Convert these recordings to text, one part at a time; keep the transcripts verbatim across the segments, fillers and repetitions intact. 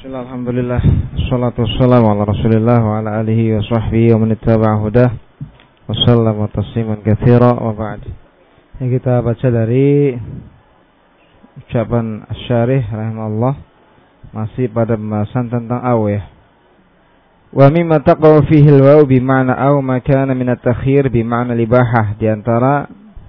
Bismillah, alhamdulillah, salatu wassalamu ala rasulillah wa ala alihi wa sahbihi wa man ittaba'a hudah wa sallama tasliman katsira wa ba'd. Yang kita baca dari ucapan Asy-Syarih rahimahullah, masih pada pembahasan tentang aw ya. Wa mimma taqaw fihi al-waw bi ma'na aw ma kana min at-takhir bi ma'na libahah, di antara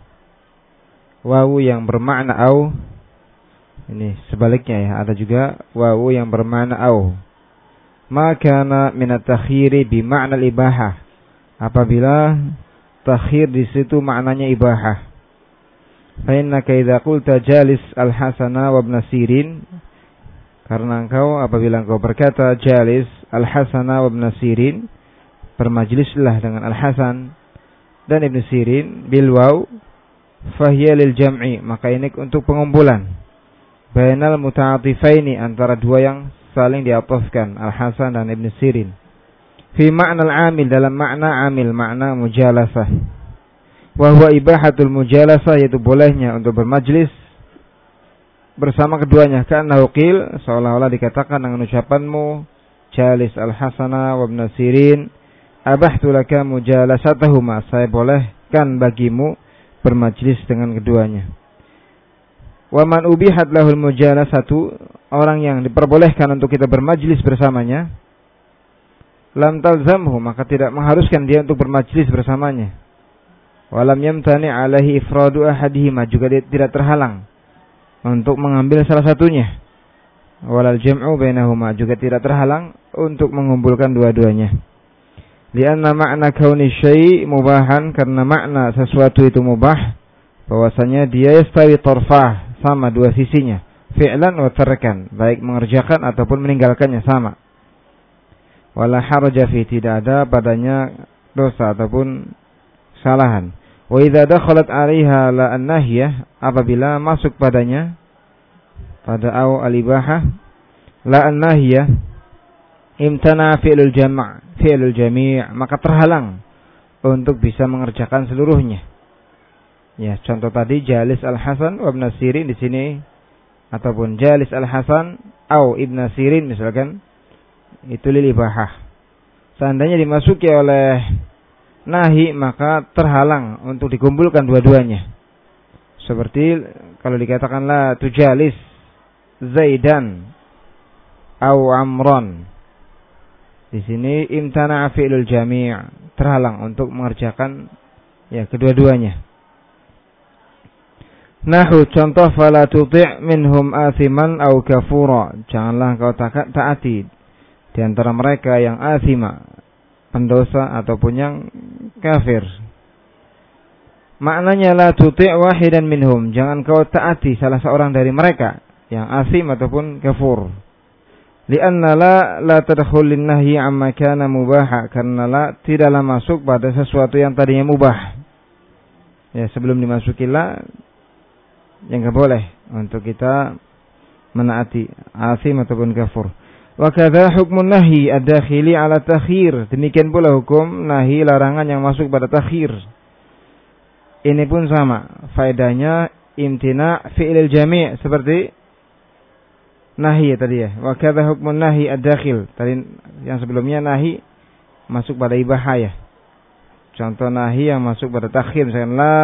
wawu yang bermakna aw, ini sebaliknya ya, ada juga wawu yang bermakna au. Maka min at-takhiri bi ma'na ibahah, apabila takhir di situ maknanya ibahah. Fa innaka idza qulta jalis al-Hasana wa ibn Sirin, karena engkau apabila engkau berkata jalis al-Hasana wa ibn Sirin, bermajlislah dengan Al-Hasan dan Ibn Sirin, bil waw fahiya lil jam'i, maka ini untuk pengumpulan. Bainal muta'atifaini, antara dua yang saling diatofkan, Al-Hasan dan Ibn Sirin. Fi ma'na al-amil, dalam makna amil, makna mujalasah. Wa huwa ibahatul mujalasah, yaitu bolehnya untuk bermajlis bersama keduanya. Karena uqil, seolah-olah dikatakan dengan ucapanmu jalis Al-Hasana wa Ibn Sirin, abahtu laka mujalasatahuma, saya bolehkan bagimu bermajlis dengan keduanya. Wa man ubihat lahul mujalasatu, orang yang diperbolehkan untuk kita bermajlis bersamanya, lam talzamhu, maka tidak mengharuskan dia untuk bermajlis bersamanya. Wa lam yamtani alaihi ifradu ahadihima, juga dia tidak terhalang untuk mengambil salah satunya. Walal jam'u bainahuma, juga tidak terhalang untuk mengumpulkan dua-duanya. Lianna ma'na kauni syai' mubahan, karena makna sesuatu itu mubah, bahwasanya dia yastawi tarfah, sama dua sisinya, fi'lan wa tarkan, baik mengerjakan ataupun meninggalkannya sama. Wala haraja fi, tidak ada padanya dosa ataupun kesalahan. Wa idza dakhalat 'alaiha la an-nahyah, apabila masuk padanya pada au al-ibahah la an-nahyah, imtana fi'lul jam' fi'lul jami', maka terhalang untuk bisa mengerjakan seluruhnya. Ya, contoh tadi jalis Al-Hasan wa Ibn Sirin, di sini ataupun jalis Al-Hasan au Ibn Sirin misalkan, itu lil ibahah. Seandainya dimasuki oleh nahi, maka terhalang untuk dikumpulkan dua-duanya. Seperti kalau dikatakanlah tujalis Zaidan au Amran, di sini imtana fi'lul jami', terhalang untuk mengerjakan ya kedua-duanya. Nahu, contoh, fala tuti' minhum athiman au kafura, janganlah engkau taati di antara mereka yang athima, pendosa, ataupun yang kafir. Maknanya la tuti' wahidan minhum, jangan kau taati salah seorang dari mereka yang athim ataupun kafur. Lianna la la tadkhulun nahyi amma kana mubaha, karena la tidaklah masuk pada sesuatu yang tadinya mubah. Ya, sebelum dimasuki la, yang enggak boleh untuk kita menaati asim ataupun kafur. Wa kadza hukmun nahyi ad-dakhili ala takhir, demikian pula hukum nahi larangan yang masuk pada takhir. Ini pun sama faedahnya, imtina fi'lil jami', seperti nahi tadi ya. Wa kadza hukmun nahyi ad-dakhil, tadi yang sebelumnya nahi masuk pada ibahah ya. Contoh nahi yang masuk pada takhir, misalkan la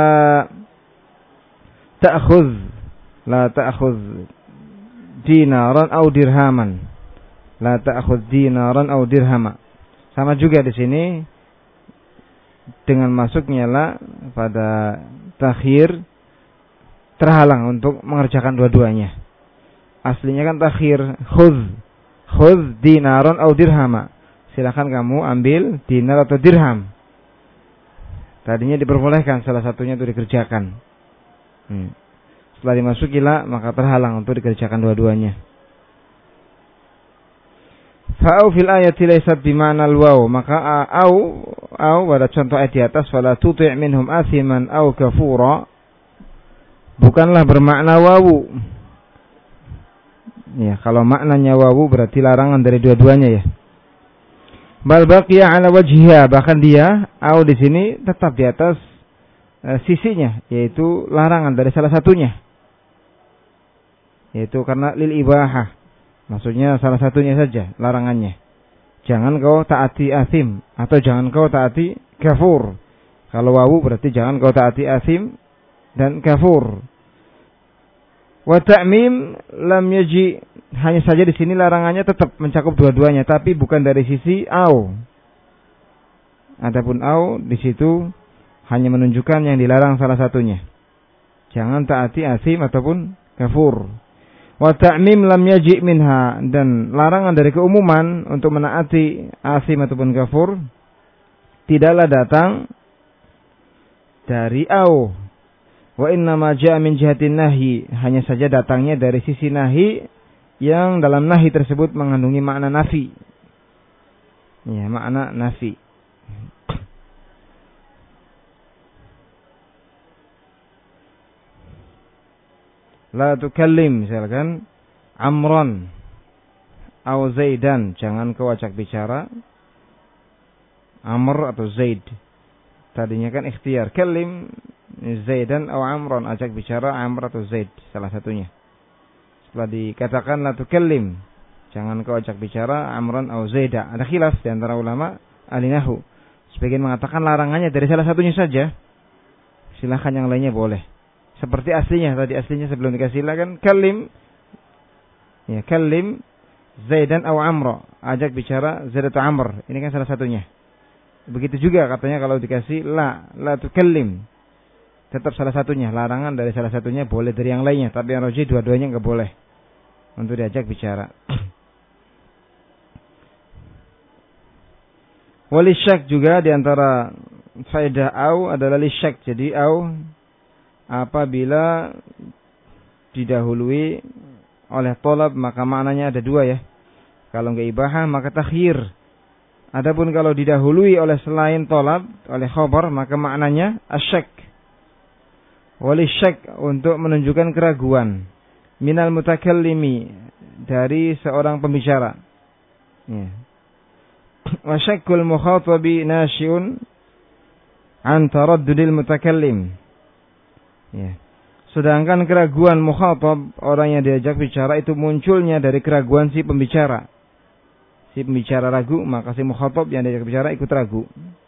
ta'khudz la ta'khudz dinaran aw dirhaman, la ta'khudz dinaran aw dirhama. Sama juga di sini dengan masuknya la pada takhir, terhalang untuk mengerjakan dua-duanya. Aslinya kan takhir khudz khudz dinaran aw dirhama, silakan kamu ambil dinar atau dirham. Tadinya diperbolehkan salah satunya itu dikerjakan. Hmm. Setelah dimasuki la, maka terhalang untuk dikerjakan dua-duanya. Fa'au fil ayati laysat bima'na al-waw, maka au au pada contoh ayat di atas, fala tuti' minhum athiman au kafura, bukanlah bermakna wawu. Ya, kalau maknanya wawu berarti larangan dari dua-duanya ya. Bal baqiya ala wajhiha, bahkan dia au di sini tetap di atas sisinya, yaitu larangan dari salah satunya, yaitu karena lil ibahah, Maksudnya salah satunya saja larangannya. Jangan kau taati asim atau jangan kau taati kafur. Kalau wawu berarti jangan kau taati asim dan kafur. Wa ta'mim lam yaji, hanya saja di sini larangannya tetap mencakup dua-duanya tapi bukan dari sisi au. Adapun au di situ hanya menunjukkan yang dilarang salah satunya. Jangan taati asim ataupun kafur. Wa ta'mim lam yaji minha, dan larangan dari keumuman untuk menaati asim ataupun kafur tidaklah datang dari au. Wa inna ma ja'a min jihatin nahi, hanya saja datangnya dari sisi nahi yang dalam nahi tersebut mengandungi makna nafi. Ya, makna nafi. La tukallim, misalkan Amron atau Zaidan, jangan kau ajak bicara Amr atau Zaid. Tadinya kan ikhtiar, kalim Zaidan atau Amron, ajak bicara Amr atau Zaid, salah satunya. Setelah dikatakan la tukallim, jangan kau ajak bicara Amron atau Zaida. Ada khilaf di antara ulama ahli nahwu. Sebagian mengatakan larangannya dari salah satunya saja. Silakan yang lainnya boleh. Seperti aslinya tadi, aslinya sebelum dikasih lah kan kalim, ya kalim Zaidan atau Amr, ajak bicara Zaid atau Amr. Ini kan salah satunya. Begitu juga katanya kalau dikasih la la tukallim, tetap salah satunya. Larangan dari salah satunya, boleh dari yang lainnya. Tapi yang rajih dua-duanya enggak boleh untuk diajak bicara. Walisyak juga di antara faedah au adalah lisyak. Jadi au apabila didahului oleh tolab maka maknanya ada dua ya. Kalau enggak ibahah maka takhir. Adapun kalau didahului oleh selain tolab, oleh khabar, maka maknanya asyak. Walisyak, untuk menunjukkan keraguan. Minal mutakallimi, dari seorang pembicara. Ya. Wasyakul mukhatabi nasyiun an taraddudil mutakallim. Ya. Sedangkan keraguan mukhatab, orang yang diajak bicara, itu munculnya dari keraguan si pembicara. Si pembicara ragu, maka si mukhatab yang diajak bicara ikut ragu.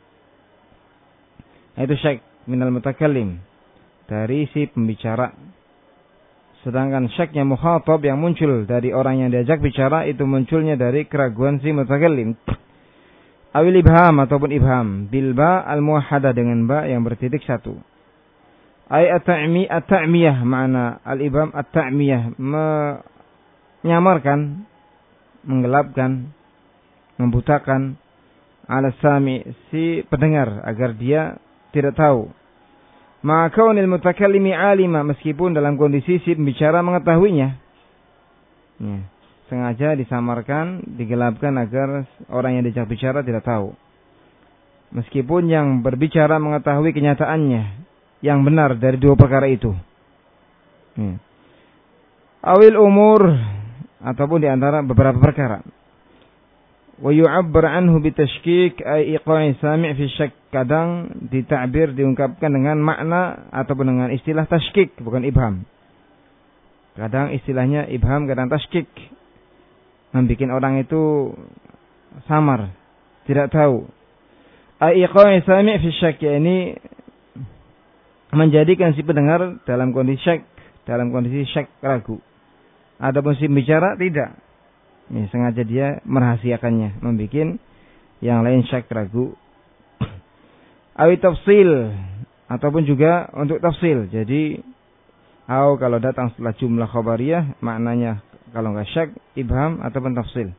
Itu syak minal mutakallim, dari si pembicara. Sedangkan syaknya mukhatab yang muncul dari orang yang diajak bicara, itu munculnya dari keraguan si mutakallim. Awil ibham, ataupun ibham bil ba al muwahhada, dengan ba yang bertitik satu. Ay at-ta'mi at-ta'miyah, makna al-ibham at-ta'miyah, menyamarkan, menggelapkan, membutakan ala sami, si pendengar, agar dia tidak tahu. Maka kaunil mutakallimi alima, meskipun dalam kondisi si pembicara mengetahuinya. Ya, sengaja disamarkan, digelapkan agar orang yang diajak bicara tidak tahu. Meskipun yang berbicara mengetahui kenyataannya yang benar dari dua perkara itu. Ya. Awil umur, ataupun di antara beberapa perkara. Wa yu'abbar anhu bitashkik ay iqa'i sami' fi syak. Kadang ditakbir, diungkapkan dengan makna ataupun dengan istilah tashkik, bukan ibham. Kadang istilahnya ibham, kadang tashkik, membikin orang itu samar, tidak tahu. Ay iqa'i sami' fi syak, ini menjadikan si pendengar dalam kondisi syak, dalam kondisi syak, ragu. Adapun si bicara tidak. Ya, sengaja dia merahasiakannya, membikin yang lain syak, ragu. Awi tafsil, ataupun juga untuk tafsil. Jadi au kalau datang setelah jumlah khabariyah, maknanya kalau enggak syak, ibham ataupun tafsil.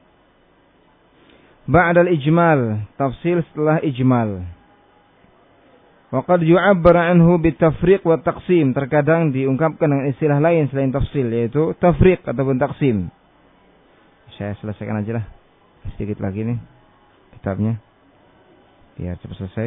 Ba'dal ijmal, tafsil setelah ijmal. Wa qad yu'abbar anhu bitafriq wa taqsim, terkadang diungkapkan dengan istilah lain selain tafsil, yaitu tafriq ataupun taqsim. Saya selesaikan aja lah, sedikit lagi nih kitabnya biar cepat selesai.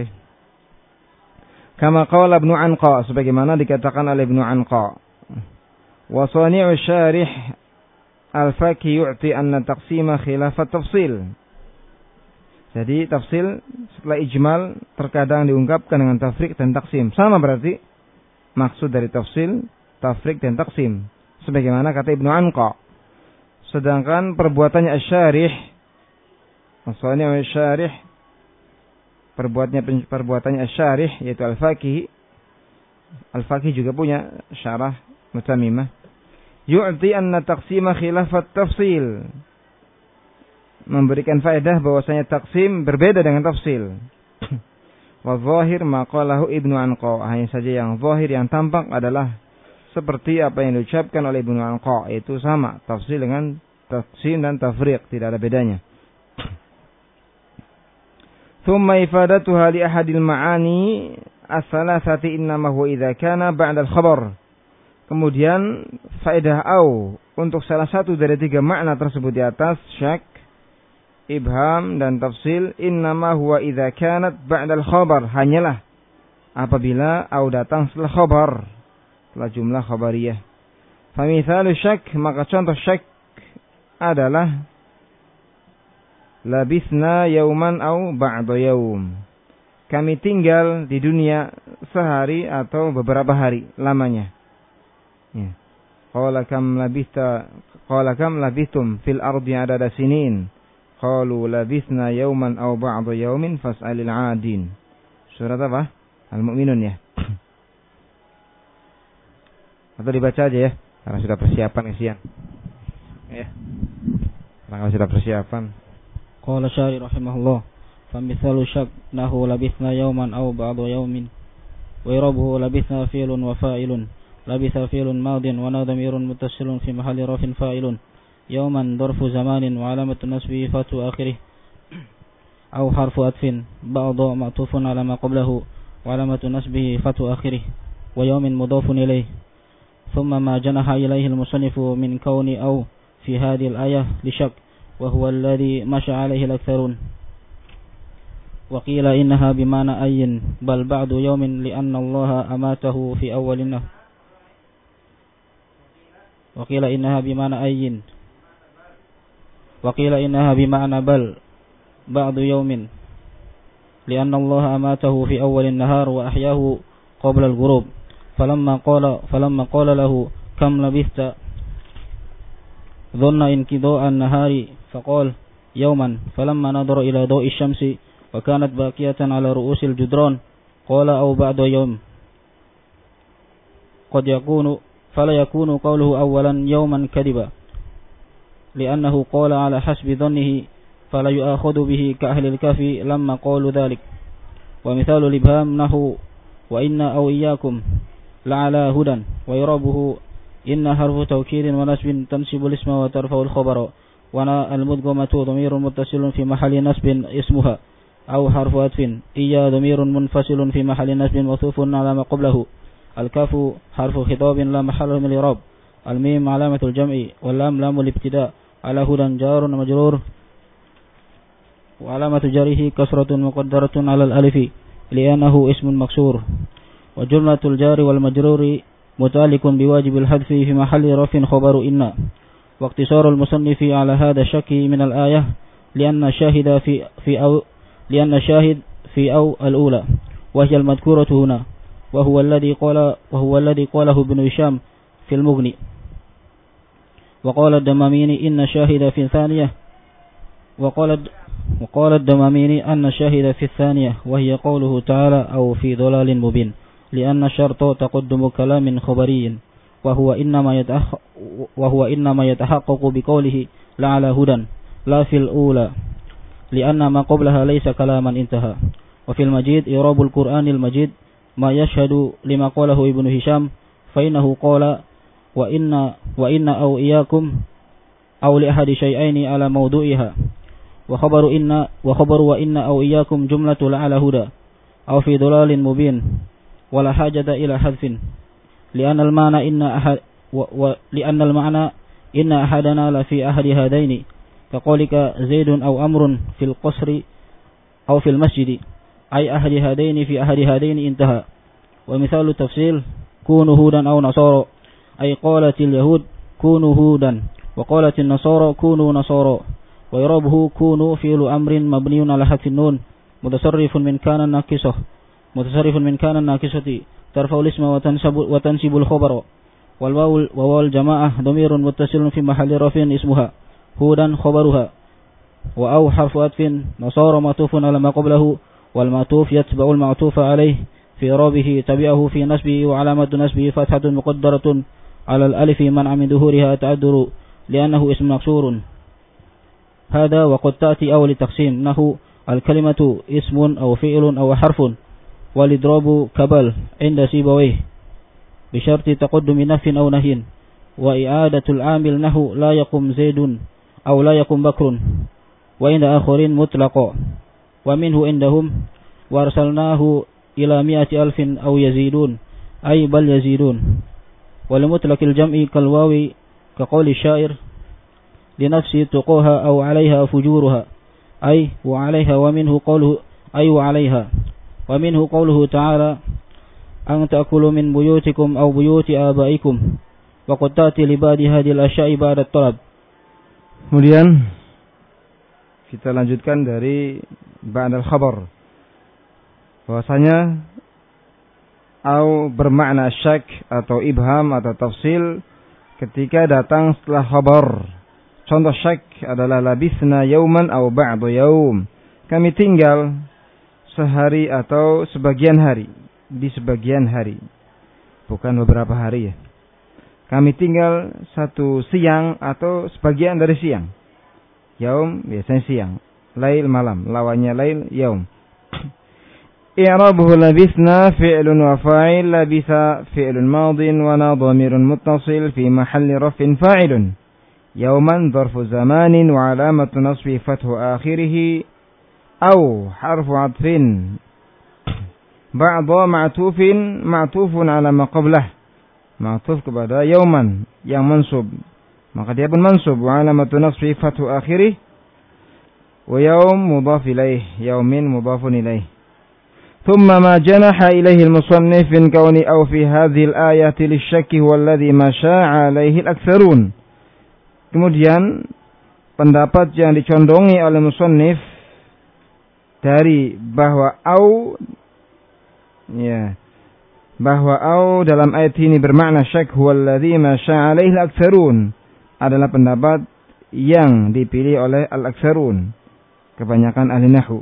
Kama qala Ibnu Anqa, sebagaimana dikatakan oleh Ibnu Anqa. Wa sani'u syarih al-faqih yu'ti anna taqsima khilafat tafsil. Jadi tafsil setelah ijmal terkadang diungkapkan dengan tafriq dan taksim. Sama berarti maksud dari tafsil, tafriq dan taksim. Sebagaimana kata Ibnu Anqa. Sedangkan perbuatannya asy-syarih, maksudnya asy-syarih, perbuatannya perbuatannya asy-syarih yaitu al-Faqih. Al-Faqih juga punya syarah Mutamimah. Yu'ti anna taqsima khilafat tafsil. Memberikan faedah bahwasanya taksim berbeda dengan tafsil. Wa zahir ma qalahu Ibnu Anqa. Hanya saja yang zahir yang tampak adalah seperti apa yang diucapkan oleh Ibnu Anqa, itu sama tafsil dengan taksim dan tafriq, tidak ada bedanya. Thumma ifadatuha li ahadil ma'ani as-salasati innama huwa idza kana ba'da al-khabar. Kemudian faedah au untuk salah satu dari tiga makna tersebut di atas, syak, ibham dan tafsil, innama huwa idza kanat ba'dal khabar, hanyalah apabila au datang setelah khabar, setelah jumlah khabariyah. Famithalu syak, maka contoh syak adalah labisna yauman au ba'da yaum. Kami tinggal di dunia sehari atau beberapa hari lamanya. Ya. Qala kam labista qala kam labistum fil ardi adada sinin. Qalu labisna yauman aw ba'da yaumin fas'alil 'adin. Surat apa? Al-Mu'minun ya. Atau dibaca aja ya, karena sudah persiapan kesian. Ya. Karena sudah persiapan. Qala syari rahimahullah, fa mithalu syak nahu labisna yauman aw ba'da yaumin. Wa irabuhu labisna fi'lun wa fa'ilun. Labisa fi'lun madin wa nadamirun muttasilun fi mahalli rafin fa'ilun. يوما ظرف زمان وعلامة نصبه فتح آخره أو حرف أطف بعض معطوف على ما قبله وعلامة نصبه فتح آخره ويوم مضاف إليه ثم ما جنح إليه المصنف من كون أو في هذه الآية لشك وهو الذي مشى عليه الأكثرون وقيل إنها بمعنى أي بل بعد يوم لأن الله أماته في أول النهر وقيل إنها بمعنى أي وقيل إنها بمعنى بل بعد يوم لأن الله أماته في أول النهار وأحياه قبل الغروب فلما قال فلما قال له كم لبثت ظن انقضاء النهار فقال يوما فلما نظر إلى ضوء الشمس وكانت باقية على رؤوس الجدران قال أو بعد يوم قد يكون فلا يكون قوله أولا يوما كذبا لأنه قال على حسب ظنه فلا يؤاخذ به كأهل الكهف لما قالوا ذلك ومثال الإبهام نحو وإن أو إياكم لعلى هدى ويرابه إن حرف توكيد ونسب تنسب الاسم وترفع الخبر ونا المدغمة ضمير متصل في محل نسب اسمها أو حرف عطف إيا ضمير منفصل في محل نسب موصوف على ما قبله الكاف حرف خطاب لا محل من الإعراب الميم علامة الجمع واللام لام الابتداء على هدى جار مجرور وعلامة جاره كسرة مقدرة على الألف لأنه اسم مكسور وجملة الجار والمجرور متعلق بواجب الحذف في محل رفع خبر إن واقتصار المصنف على هذا الشك من الآية لأن شاهد في في أو لأن شاهد في أو الأولى وهي المذكورة هنا وهو الذي قال وهو الذي قاله ابن هشام في المغني وقال الدماميني إن شاهد في الثانية وقال وقال الدماميني أن شاهد في الثانية وهي قوله تعالى أو في ضلال مبين لأن الشرط تقدم كلام خبري وهو إنما يتحقق وهو إنما يتحقق بقوله لعلى هدى لا في الأولى لأن ما قبلها ليس كلاما انتهى وفي المجيد إعراب القرآن المجيد ما يشهد لما قاله ابن هشام فإنه قال وإن وإن أو إياكم أو لأحد شيئين على موضوعها وخبر إن وخبر وإن أو إياكم جملة لعلى هدى أو في ضلال مبين ولا حاجة إلى حذف لأن المعنى إن أحد و و لأن المعنى إن أحدنا لفي أحد هذين كقولك زيد أو أمر في القصر أو في المسجد أي أحد هذين في أحد هذين انتهى ومثال التفصيل كونوا هودا أو نصارى أي قالت اليهود كونوا هودا وقالت النصارى كونوا نصارى ويرابه كونوا فعل أمر مبني على حذف النون متصرف من كان ناقصة متصرف من كان الناقصة ترفع الاسم وتنسب وتنسب الخبر والواو وواو الجماعة ضمير متصل في محل رفع اسمها هودا خبرها وأو حرف عطف وصار معطوف على ما قبله والمعطوف يتبع المعطوف عليه في رابه تبعه في نسبه وعلامة نسبه فتحة مقدرة على الألف منع من ظهورها تعذر لأنه اسم مكسور. هذا وقد تأتي أول التقسيم نحو الكلمة اسم أو فعل أو حرف والإضراب كبل عند سيبويه بشرط تقدم نف أو نهي وإعادة العامل نحو لا يقم زيد أو لا يقم بكر وعند آخرين مطلقا ومنه عندهم وارسلناه إلى مئة ألف أو يزيدون أي بل يزيدون. ولمطلق الجمع كالواو كقول الشاعر لنفسي تقوها أو عليها فجورها أي وعليها ومنه قوله أي وعليها ومنه قوله تعالى أن تأكلوا من بيوتكم أو بيوت آبائكم وقد تأتي لبعض هذه الأشياء بعد الطلب. Kemudian kita lanjutkan dari ba'dal khabar, bahwasanya au bermakna syak atau ibham atau tafsil ketika datang setelah khabar. Contoh syak adalah labisna yauman au ba'du yaum, kami tinggal sehari atau sebagian hari, di sebagian hari, bukan beberapa hari ya. Kami tinggal satu siang atau sebagian dari siang. Yaum biasanya siang, lail malam, lawannya lail yaum. I'rabuhu labisna fi'lun wa fa'il, labisa fi'lun madin wa na dhamirun muttasil fi mahalli raf'in fa'ilun. Yauman dharfu zamanin wa alamatu nasbi fathu akhirih aw harfu 'athfin ba'da ma'tufin ma'tufun 'ala ma qablah, ma'tuf kepada yauman yang mansub, maka dia pun mansub. Wa alamatu nasbi fathu akhirih wa yaum mudhaf ilaih, yaumin mudhafun ilaih. Thumma ma janaha ilaihi al-musannif min kauni aw fi hadhihi al-ayati lisyakki huwa alladhi ma sya'a alaihi al-aktsarun. Kemudian pendapat yang dicondongi oleh musannif dari bahwa au ya bahwa au dalam ayat ini bermakna syak huwa alladhi ma sya'a alaihi al-aktsarun adalah pendapat yang dipilih oleh al-aktsarun, kebanyakan ahli nahwu.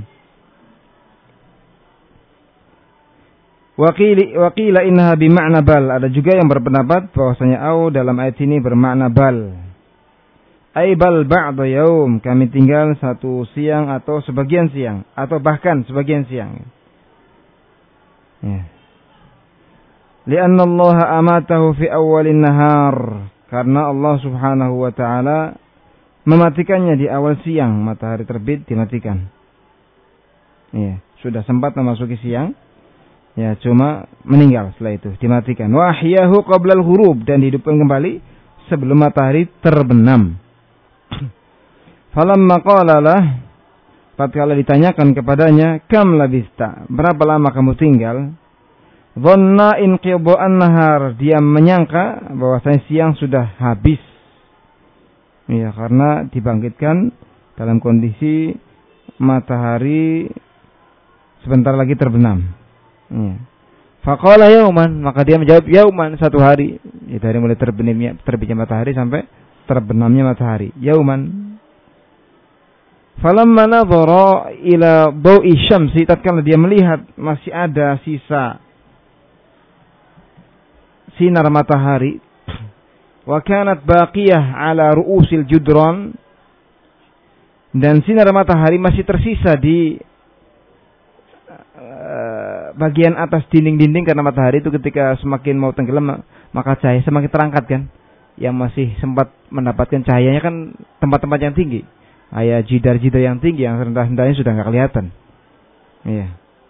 Waqili waqila innaha bimakna bal, ada juga yang berpendapat bahwasanya au dalam ayat ini bermakna bal. Ai bal ba'da yaum, kami tinggal satu siang atau sebagian siang atau bahkan sebagian siang. Ya. Lianna Allah amatahu fi awalin nahar, karena Allah Subhanahu wa taala mematikannya di awal siang, matahari terbit dimatikan. Ya, sudah sempat memasuki siang, ya cuma meninggal setelah itu dimatikan. Wa ahyahu qabla al-ghurub, dan dihidupkan kembali sebelum matahari terbenam. Falamma qala lah, tatkala ditanyakan kepadanya, kam labista, berapa lama kamu tinggal? Dhanna inqidha'an nahar, dia menyangka bahwasanya siang sudah habis. Ya, karena dibangkitkan dalam kondisi matahari sebentar lagi terbenam. Ya. Faqala yauman, maka dia menjawab yauman, satu hari. Ya, dari mulai terbitnya terbitnya matahari sampai terbenamnya matahari, yauman. Falamma nadhara ila dawi syamsi, tatkala dia melihat masih ada sisa sinar matahari, wa kanat baqiyah ala ru'usil judran, dan sinar matahari masih tersisa di uh, bagian atas dinding-dinding, karena matahari itu ketika semakin mau tenggelam maka cahaya semakin terangkat kan. Yang masih sempat mendapatkan cahayanya kan tempat-tempat yang tinggi, kayak jidar-jidar yang tinggi, yang rendah-rendahnya sudah nggak kelihatan. Iya.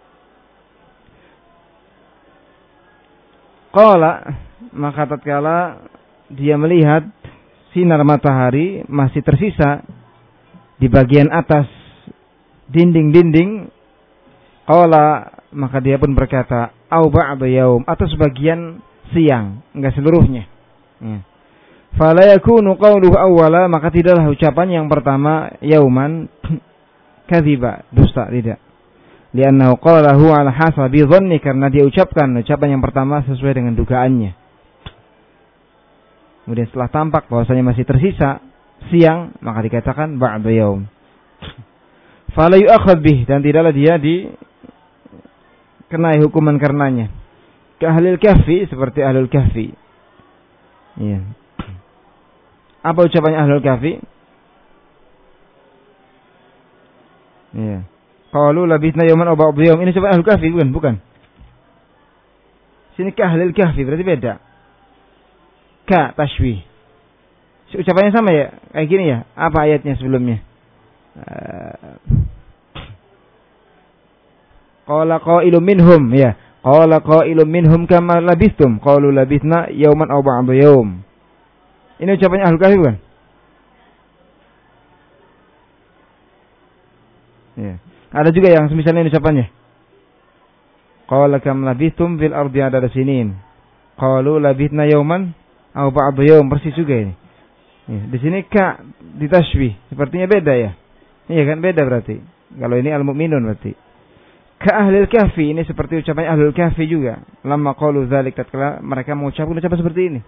Qala, maka tatkala dia melihat sinar matahari masih tersisa di bagian atas dinding-dinding, qala, maka dia pun berkata, au ba'da yaum, atau sebagian siang, enggak seluruhnya. Ya. Fala yakunu qawluhu awwala, maka tidaklah ucapan yang pertama yauman kadhiba, dusta, tidak. Li'annahu qalahu ala hasabi dhanni, karena dia ucapkan ucapan yang pertama sesuai dengan dugaannya. Kemudian setelah tampak bahwasanya masih tersisa siang, maka dikatakan ba'da yaum. Fala yu'akhadh bih, dan tidaklah dia dikenai hukuman karenanya. Ka ahlul kahfi, seperti ahlul kahfi. Ya. Apa ucapannya ahlul kahfi? Ya. Qalu labithna yawman aw ba'da yawm. Ini ucapan ahlul kahfi bukan? Bukan. Sini ka ahlul kahfi berarti beda. Ka tashbih. Ucapannya sama ya? Kayak gini ya? Apa ayatnya sebelumnya? Qala qailun minhum, ya. Qala qailun minhum kama labithtum. Qalu labithna yawman aw ba'da yawm. Ini ucapannya ahlul kahfi bukan? Ya. Ada juga yang misalnya ini ucapannya. Qala kam labithtum fil ardi adada sinin. Qalu labithna yawman aw ba'da yawm. Persis juga ini. Ya, di sini ka ditashbih, sepertinya beda ya. Iya kan, beda berarti. Kalau ini al-mu'minun berarti. Ka ahlul kahfi, ini seperti ucapan ahlul kahfi juga. Lamma qalu dzalik, tatkala mereka mengucapkan ucapan seperti ini.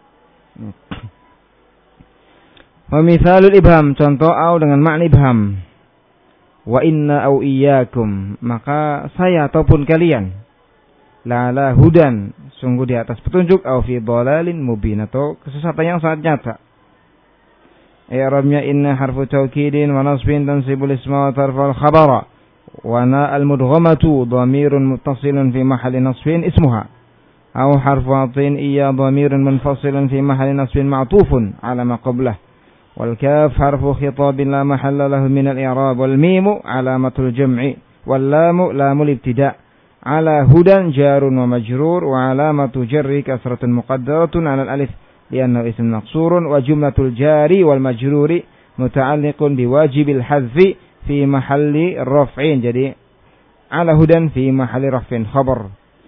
Wa mithalul ibham, contoh au dengan makna ibham. Wa inna au iyyakum, maka saya ataupun kalian la la hudan, sungguh di atas petunjuk, au fi dhalalin mubin, atau kesesatan yang sangat nyata. I'rabnya inna harfu taukidin wa nasbin tansibul isma wa tarfa'ul khabara wa na al-mudghamatu dhamirun muttasilun fi mahalli nasbin ismuha aw harfu atin iya dhamirun munfasilun fi mahalli nasbin ma'tufun ala ma qablah wal kaf harfu khitabin la mahalla lahu min al-i'rab wal mimu alamatul jam'i wal lamu lamul ibtida' ala hudan jarun wa majrur wa alamatu jarri kasratun muqaddaratun ala al-alif لأنه اسم مقصور وجملة الجاري والمجرور متعلق بواجب الحذف في محل رفع jadi على هدى في محل رفع خبر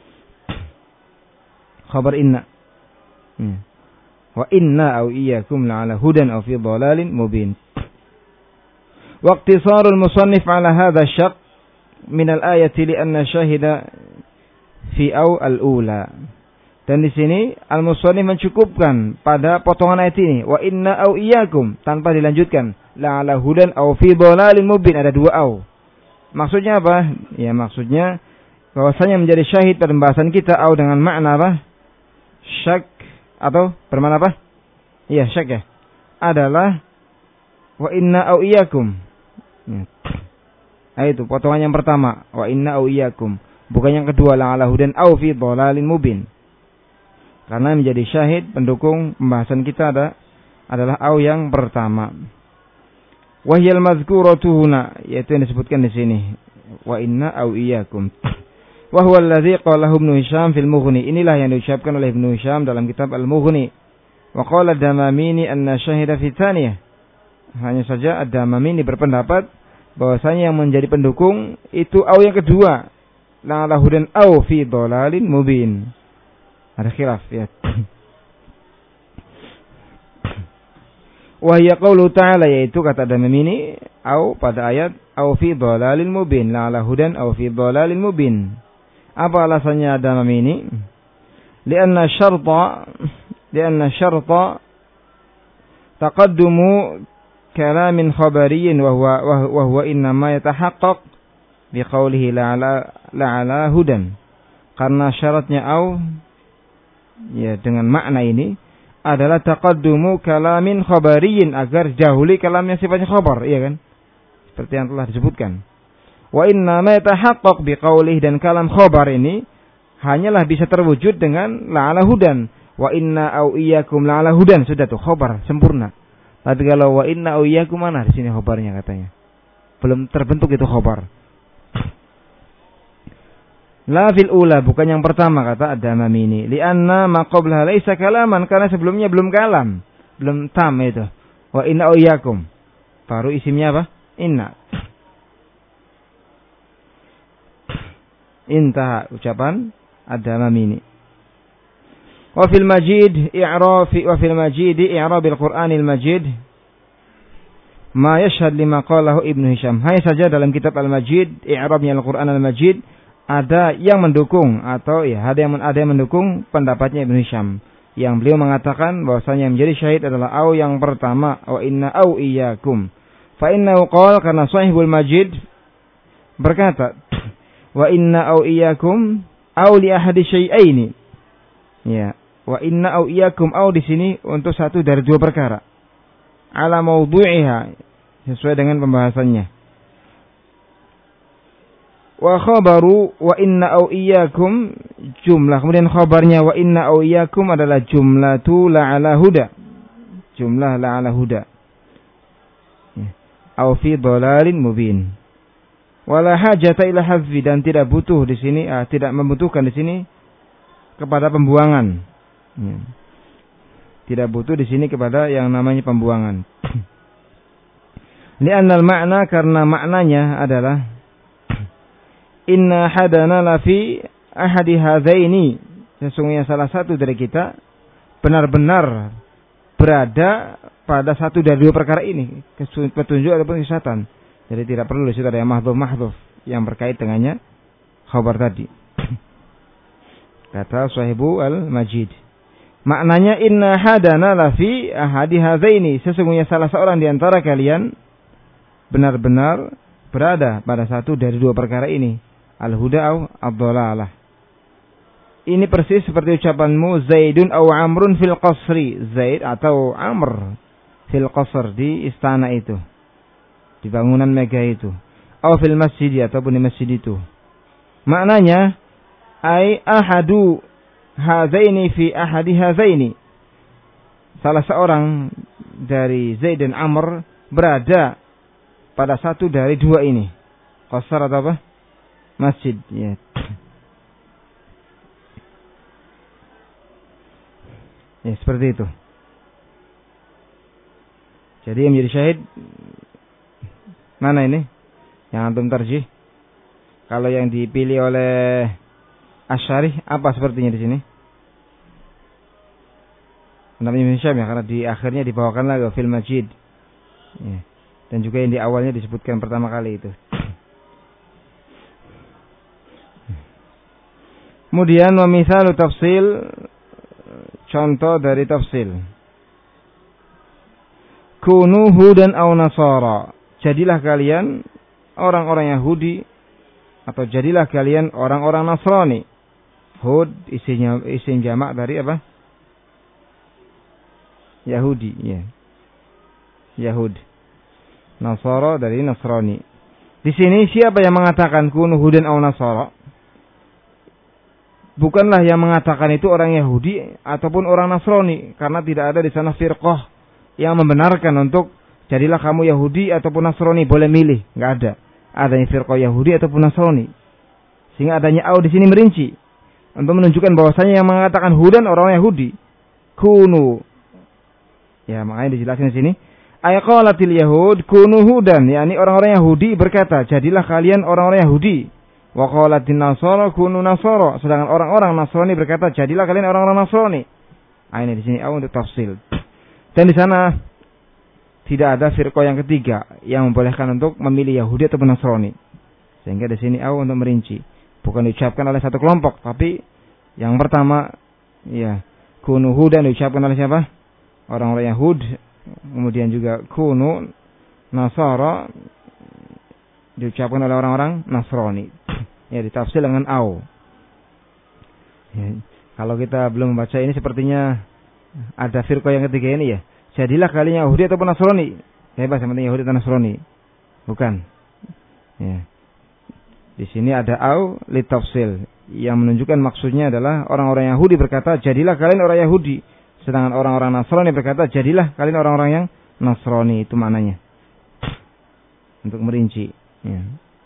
خبر إن وإنا أو إياكم لعلى هدى أو في ضلال مبين واقتصار المصنف على هذا الشق من الآية لأن شاهد في أو الأولى. Dan di sini al-musannif mencukupkan pada potongan ayat ini, wa inna au iyyakum, tanpa dilanjutkan la ala hudan au fi dhalalin mubin, ada dua au. Maksudnya apa? Ya maksudnya bahwasanya menjadi syahid pada pembahasan kita au dengan makna apa? Syak atau bermakna apa? Iya, syak ya. Adalah wa inna au iyyakum. Ya. Nah, itu potongan yang pertama, wa inna au iyyakum. Bukan yang kedua la ala hudan au fi dhalalin mubin. Karena menjadi syahid pendukung pembahasan kita ada adalah au yang pertama. Wahyal mazkuratu huna, yaitu yang disebutkan di sini. Wa inna au iyyakum. Wa huwa allazi qalahu Ibnu Hisham fil Mughni. Inilah yang diucapkan oleh Ibnu Hisham dalam kitab Al-Mughni. Wa qala ad-Damamini anna syahida fi tsaniyah. Hanya saja ad-Damamini berpendapat bahwasanya yang menjadi pendukung itu au yang kedua. La lahudan au fi dhalalin mubin. Ada khilaf ya. Wahya qaulu ta'ala, yaitu kata Damam ini au pada ayat au fi dhalalil mubin, la ala hudan au fi dhalalil mubin. Apa alasannya Damam ini? Lianna syarta lianna syarta taqaddumu kalamin khabariyin wa huwa wa huwa innama yatahaqqaq bi qawlihi la ala la ala hudan. Karena syaratnya au ya dengan makna ini adalah taqaddumu kalamin khabariyin, agar dahului kalam yang sifatnya khabar, iya kan? Seperti yang telah disebutkan. Wa inna ma yatahaqqaq biqaulih, dan kalam khabar ini hanyalah bisa terwujud dengan la'ala hudan. Wa inna au iyyakum la'ala hudan, sudah tuh khabar sempurna. Tapi kalau wa inna au iyyakum, mana di sini khabarnya katanya? Belum terbentuk itu khabar. La fil ula, bukan yang pertama kata ad-Damamini. Lianna ma qablaha laisa kalaman, karena sebelumnya belum kalam, belum tam itu. Wa inna iyyakum. Baru isimnya apa? Inna. Intaha ucapan ad-Damamini. Wa fil Majid i'raf wa fil Majid i'rab al-Qur'an al-Majid ma yashhad lima qalahu Ibnu Hisham. Hanya saja dalam kitab Al-Majid i'rabnya Al-Qur'an Al-Majid ada yang mendukung atau ya ada yang ada yang mendukung pendapatnya Ibnu Hisham, Yang beliau mengatakan bahwasanya yang menjadi syahid adalah au yang pertama, wa inna au iyyakum. Fa innahu qala, karena Sahihul Majid berkata, wa inna au iyyakum au li ahadi syai'aini. Ya, wa inna au iyyakum, au di sini untuk satu dari dua perkara. Ala mawdu'iha, sesuai dengan pembahasannya. Wa khabaru wa inna au iyyakum jumlah. Kemudian khabarnya wa inna au iyyakum adalah jumlatu la'ala huda. Jumlah la'ala huda. Au fi dhalalin mubin. Wala hajata ila hadfi, dan tidak butuh di sini, ah, tidak membutuhkan di sini kepada pembuangan. Ya. Tidak butuh di sini kepada yang namanya pembuangan. Li'annal makna, karena maknanya adalah inna hadana lafi ahadi hadzaini, sesungguhnya salah satu dari kita benar-benar berada pada satu dari dua perkara ini, petunjuk ataupun kesesatan. Jadi tidak perlu di situ ada yang mahdhuf-mahdhuf yang berkait dengannya khabar tadi. Kata Sahibul Al-Majid, maknanya inna hadana lafi ahadi hadzaini, sesungguhnya salah seorang di antara kalian benar-benar berada pada satu dari dua perkara ini, al-huda au ad-dhalalah. Ini persis seperti ucapanmu Zaidun au Amrun fil qasri, Zaid atau Amr fil qasr, di istana itu, di bangunan megah itu, au fil masjid, ataupun di masjid itu. Maknanya ai ahadu hadzaini fi ahadi hadzaini, salah seorang dari Zaid dan Amr berada pada satu dari dua ini, qasr atau apa? Masjid, ya. Ya, seperti itu. Jadi yang menjadi syahid mana ini? Yang antum tarjih? Kalau yang dipilih oleh Asy'ari apa sepertinya di sini? Namanya Ibnu Syam, ya, karena di akhirnya dibawakan lagi fil Majid. Ya. Dan juga yang di awalnya disebutkan pertama kali itu. Kemudian wa misalu tafsil, contoh dari tafsil. Kunu hudan aw nasara, jadilah kalian orang-orang Yahudi atau jadilah kalian orang-orang Nasrani. Hud isinya isim jamak dari apa? Yahudi, ya. Yahud. Nasara dari Nasrani. Di sini siapa yang mengatakan kunu hudan aw nasara? Bukanlah yang mengatakan itu orang Yahudi ataupun orang Nasrani, karena tidak ada di sana firqah yang membenarkan untuk jadilah kamu Yahudi ataupun Nasrani, boleh milih, enggak ada. Adanya firqah Yahudi ataupun Nasrani. Sehingga adanya au di sini merinci untuk menunjukkan bahwasanya yang mengatakan hudan orang Yahudi. Kunu, ya, makanya dijelaskan di sini. Ayaqalatil Yahud kunu hudan, yakni orang-orang Yahudi berkata, jadilah kalian orang-orang Yahudi. Wa qalatin Nasara kunu Nasara, sedangkan orang-orang Nasrani berkata, jadilah kalian orang-orang Nasrani. Ah, ini di sini au untuk tafsil. Dan di sana tidak ada firqah yang ketiga yang membolehkan untuk memilih Yahudi atau Nasrani. Sehingga di sini au untuk merinci, bukan diucapkan oleh satu kelompok, tapi yang pertama, ya, kunu hudan diucapkan oleh siapa? Orang-orang Yahud. Kemudian juga kunu Nasara diucapkan oleh orang-orang Nasrani. Ya, ditafsir dengan au. Ya, kalau kita belum membaca ini sepertinya ada firqah yang ketiga ini, ya. Jadilah kalian Yahudi ataupun Nasrani. Bebas yang penting Yahudi atau Nasrani. Bukan. Ya. Di sini ada au litafsil yang menunjukkan maksudnya adalah orang-orang Yahudi berkata, jadilah kalian orang Yahudi. Sedangkan orang-orang Nasrani berkata, jadilah kalian orang-orang yang Nasrani. Itu maknanya. Untuk merinci. Ya.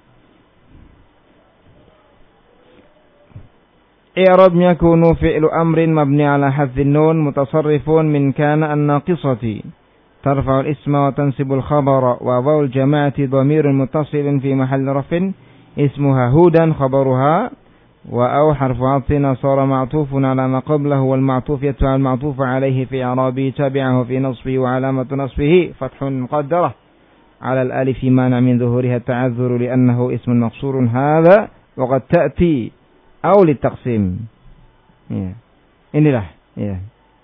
I'rabnya kunu fi'lu amrin mabni ala hadzin nun mutasarrifun min kana an-naqisati tarfa'u al-isma wa tansibu al-khabara wa wawul jama'ati dhamirun muttasilun fi mahalli rafin ismuha hudan khabaruha wa aw harfu 'athfin sara ma'tufun ala ma qablahu wal ma'tuf yatba'u al-ma'tuf 'alayhi fi i'rabi tabi'ahu fi nasbihi wa 'alamatu nasbihi fathun muqaddarah 'ala al-alif mana min dhuhuriha ta'adhdhuru li'annahu ismun maqsurun hadha wa qad ta'ti aw litaqsim. Ya. Inilah, ya.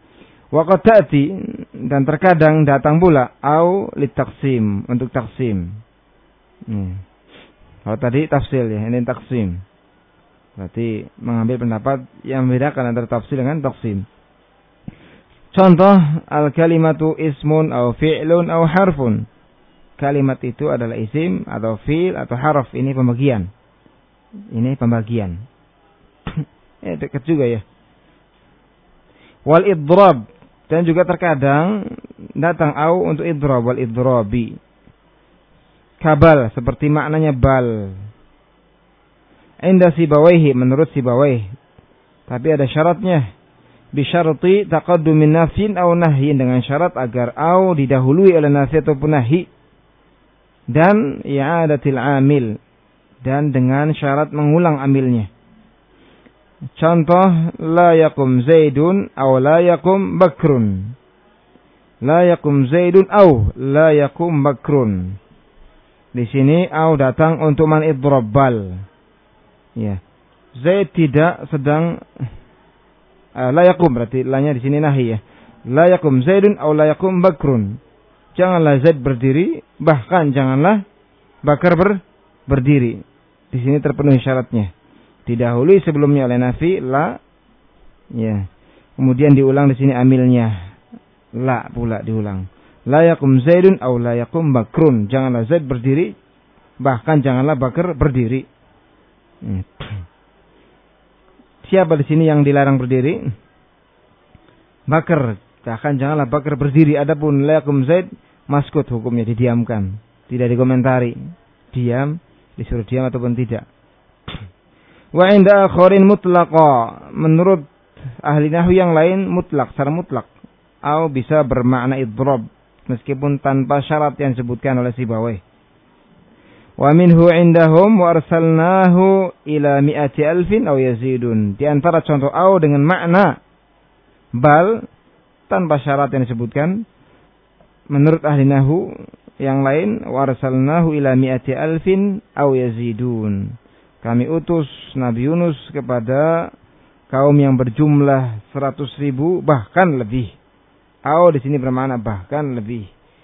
Wa qad ta'ti, dan terkadang datang pula au litaksim, untuk taksim. Hmm. Kalau tadi tafsil ya, ini taksim. Berarti mengambil pendapat yang membedakan antara tafsil dengan taksim. Contoh, al-kalimatu ismun au fi'lun au harfun. Kalimat itu adalah isim atau fi'il atau harf. Ini pembagian. Ini pembagian. Eh, dekat juga ya. Wal idrab, dan juga terkadang datang au untuk idrab, wal idrabi. Kabal, seperti maknanya bal. Inda Sibawaihi, menurut Sibawaihi. Tapi ada syaratnya. Bisyarti taqaddumin nafyin au nahyin, dengan syarat agar au didahului oleh nafi ataupun nahi. Dan i'adatil amil, dan dengan syarat mengulang amilnya. Contoh, la yakum Zaidun aw la yakum Bakrun. La yakum Zaidun aw la yakum Bakrun. Di sini aw datang untuk man idrab bal. Ya. Zaid tidak sedang uh, la yakum, berarti la-nya di sini nahi ya. La yakum Zaidun aw la yakum Bakrun. Janganlah Zaid berdiri, bahkan janganlah Bakar ber, berdiri. Di sini terpenuhi syaratnya. Didahului sebelumnya oleh nafi la, ya. Kemudian diulang di sini amilnya la pula diulang. La yakum Zaidun aw la yakum Bakrun. Janganlah Zaid berdiri, bahkan janganlah Bakar berdiri. Hmm. Siapa di sini yang dilarang berdiri? Bakar. Bahkan janganlah Bakar berdiri. Adapun la yakum Zaid, maskut hukumnya, didiamkan, tidak dikomentari. Diam, disuruh diam ataupun tidak. Wa inda akharin mutlaqa, menurut ahli nahwu yang lain mutlak, secara mutlak. Atau bisa bermakna idrab, meskipun tanpa syarat yang disebutkan oleh Sibawaihi. Wa minhu indahum wa arsalnahu ila mi'ati alfin aw yazidun. Di antara contoh au dengan makna bal tanpa syarat yang disebutkan, menurut ahli nahwu yang lain, wa arsalnahu ila mi'ati alfin aw yazidun. Kami utus Nabi Yunus kepada kaum yang berjumlah seratus ribu bahkan lebih. Au di sini bermakna bahkan lebih.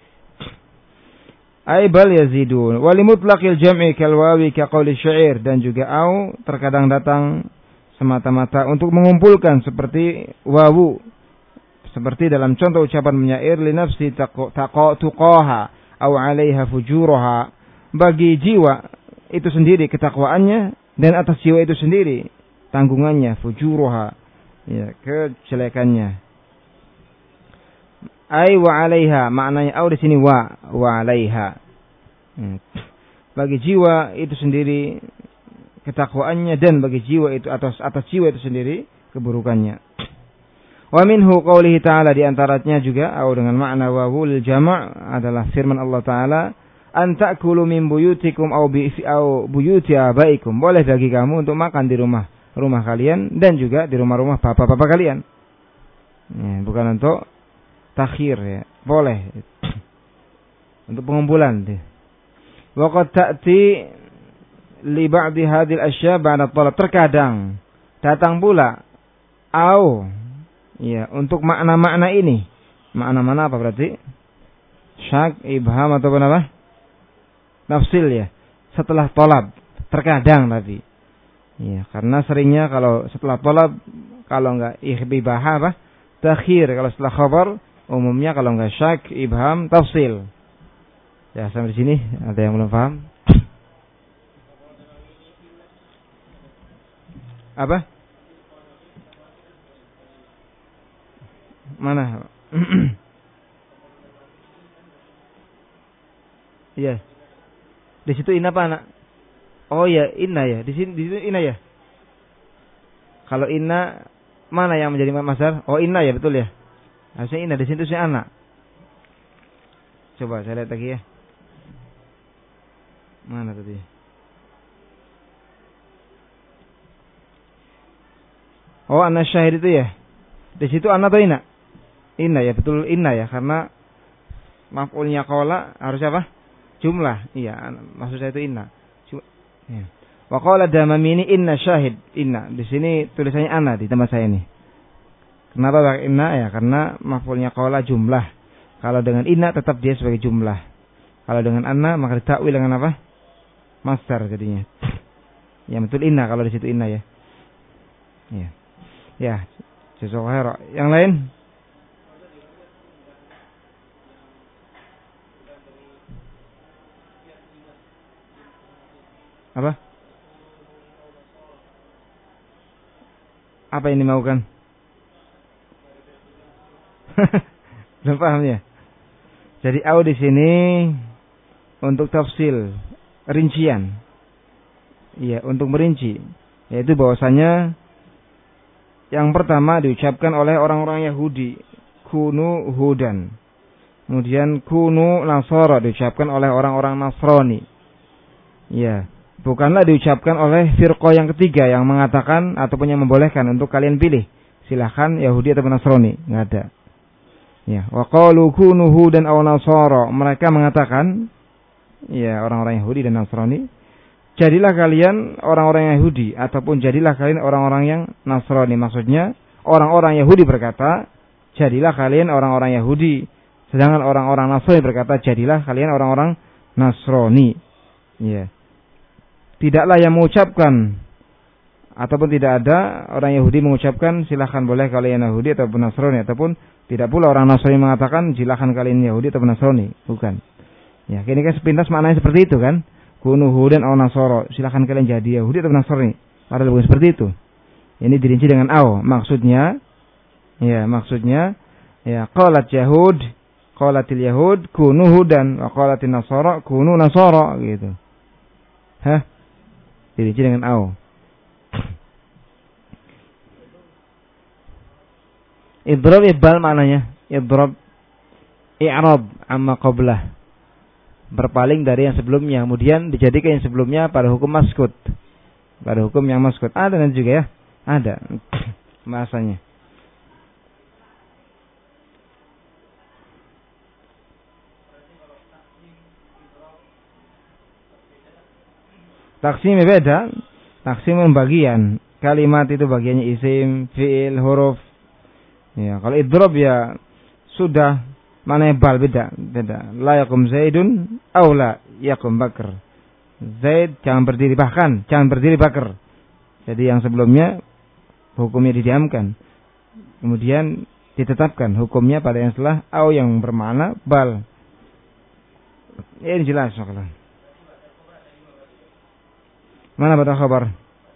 Ai bal yazidun. Wa li mutlaqil jam'i kal wawi ka qouli syair, dan juga au terkadang datang semata-mata untuk mengumpulkan seperti wawu, seperti dalam contoh ucapan penyair, li nafsi taqatuqaha au 'alaiha fujuraha, bagi jiwa itu sendiri ketakwaannya, dan atas jiwa itu sendiri tanggungannya, fujuruha, ya, kejelekannya. Ai wa 'alaiha, maknanya au di sini wa wa 'alaiha. Hmm. Bagi jiwa itu sendiri ketakwaannya, dan bagi jiwa itu atas atas jiwa itu sendiri keburukannya. Wa minhu qaulihi ta'ala, di antaranya juga au dengan makna wawul jama' adalah firman Allah Ta'ala, an ta'kulu min buyutikum aw bi aw buyuti abaikum. Boleh bagi kamu untuk makan di rumah rumah kalian dan juga di rumah-rumah bapak-bapak kalian. Ya, bukan untuk takhir ya. Boleh. Untuk pengumpulan. Wa qad ta'ti li ba'di hadhil asya' ba'da talab. Terkadang datang pula au, ya, untuk makna-makna ini. Makna-makna apa berarti? Syak, ibham atau apa? Nafsil ya, setelah tolab. Terkadang tapi, ya, karena seringnya kalau setelah tolab, kalau enggak ikhbibah apa? Takhir. Kalau setelah khabar, umumnya kalau enggak syak, ibham, tafsil. Ya, sampai di sini ada yang belum paham? Apa? Mana? Iya. Di situ inna apa anak? Oh ya, inna ya. Di sini di situ inna ya. Kalau inna mana yang menjadi masdar? Oh, inna ya, betul ya. Harusnya inna, di situ sih anak. Coba saya lihat lagi ya. Mana tadi? Oh, anak syahid itu ya. Di situ anak atau inna? Inna ya, betul inna ya, karena maf'ulnya qala harus apa? Jumlah. Iya, maksud saya itu inna. Ya. Wa qala Damami ini inna syahid, inna. Di sini tulisannya ana di tempat saya ini. Kenapa pakai inna? Ya karena maf'ulnya qala jumlah. Kalau dengan inna tetap dia sebagai jumlah. Kalau dengan anna maka ditakwil dengan apa? Masdar jadinya. Ya betul inna kalau di situ inna ya. Ya. Ya, jazakallahu khairan. Yang lain? Apa? Apa yang dimaukan? Belum paham ya? Jadi au di sini untuk tafsil, rincian. Iya, untuk merinci, yaitu bahwasanya yang pertama diucapkan oleh orang-orang Yahudi, kunu hudan. Kemudian kunu nasara diucapkan oleh orang-orang Nasrani. Ya, bukanlah diucapkan oleh firqah yang ketiga yang mengatakan ataupun yang membolehkan untuk kalian pilih. Silahkan Yahudi atau Nasrani, enggak ada. Ya, wa qalu kunu hudan aw nasara. Mereka mengatakan, ya orang-orang Yahudi dan Nasrani, jadilah kalian orang-orang Yahudi ataupun jadilah kalian orang-orang yang Nasrani. Maksudnya orang-orang Yahudi berkata, jadilah kalian orang-orang Yahudi. Sedangkan orang-orang Nasrani berkata, jadilah kalian orang-orang Nasrani. Ya. Tidaklah yang mengucapkan ataupun tidak ada orang Yahudi mengucapkan silahkan boleh kalian Yahudi ataupun Nasrani, ataupun tidak pula orang Nasrani mengatakan silahkan kalian Yahudi ataupun Nasrani. Bukan. Ya, ini kan sepintas maknanya seperti itu kan? Kunu hudan aw nasara, silahkan kalian jadi Yahudi atau Nasrani. Padahal bukan seperti itu. Ini dirinci dengan aw. Maksudnya, ya maksudnya, ya qalat Yahud, qalatil Yahud kunu hudan, wa qalatin Nasara kunu Nasara gitu. Hah? Dirinci dengan aw. Idrab ibal maknanya, idrab i'rab amma qablah. Berpaling dari yang sebelumnya, kemudian dijadikan yang sebelumnya pada hukum maskut, pada hukum yang maskut. Ada nanti juga ya, ada bahasanya. Taksim beda, taksim pembagian. Kalimat itu bagiannya isim, fiil, huruf. Ya, kalau idrab ya sudah. Mana bal beda, beda. La yakum Zaidun, aw la yakum Bakr. Zaid jangan berdiri, bahkan jangan berdiri Bakr. Jadi yang sebelumnya hukumnya didiamkan, kemudian ditetapkan hukumnya pada yang setelah aw yang bermakna bal. Ya, ini jelas soalnya. Mana pada khabar?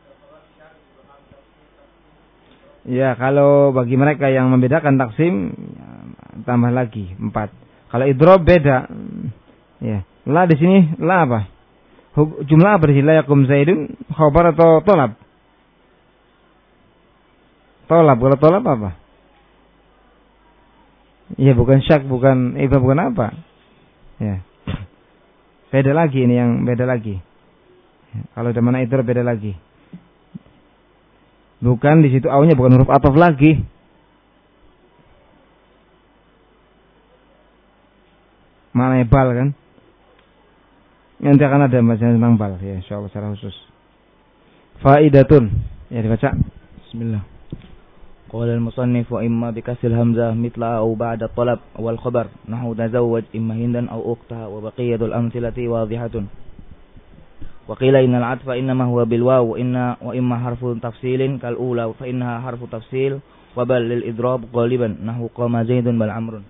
Ya, kalau bagi mereka yang membedakan taksim tambah lagi empat. Kalau idrob beda. Ya, la di sini la apa? Jumlah apa di sini? La yakum Zaidun khabar atau tolab? Tolab. Kalau tolab apa? Ya, bukan syak, bukan iba, bukan apa? Ya. Beda lagi ini yang beda lagi. Ya, kalau di mana idrob beda lagi. Bukan di situ awalnya bukan huruf ataf lagi. Mana bal kan? Nanti akan ada bahasan tentang bal ya, insyaallah secara khusus. Faidatun. Ya dibaca. Bismillah. Qala al-musannif wa imma bi kasril hamzah mithla aw ba'da talab wal khabar nahu tazawwaj imma hindan aw uqtaha wa baqiyatul amthilati wadhihatun. Wa qila innal 'atfa innama huwa bil waw inna wa imma harfu tafsilin kal ula fa innaha harfu tafsil wa bal lil idrab ghaliban nahu qama Zaidun bal amrun.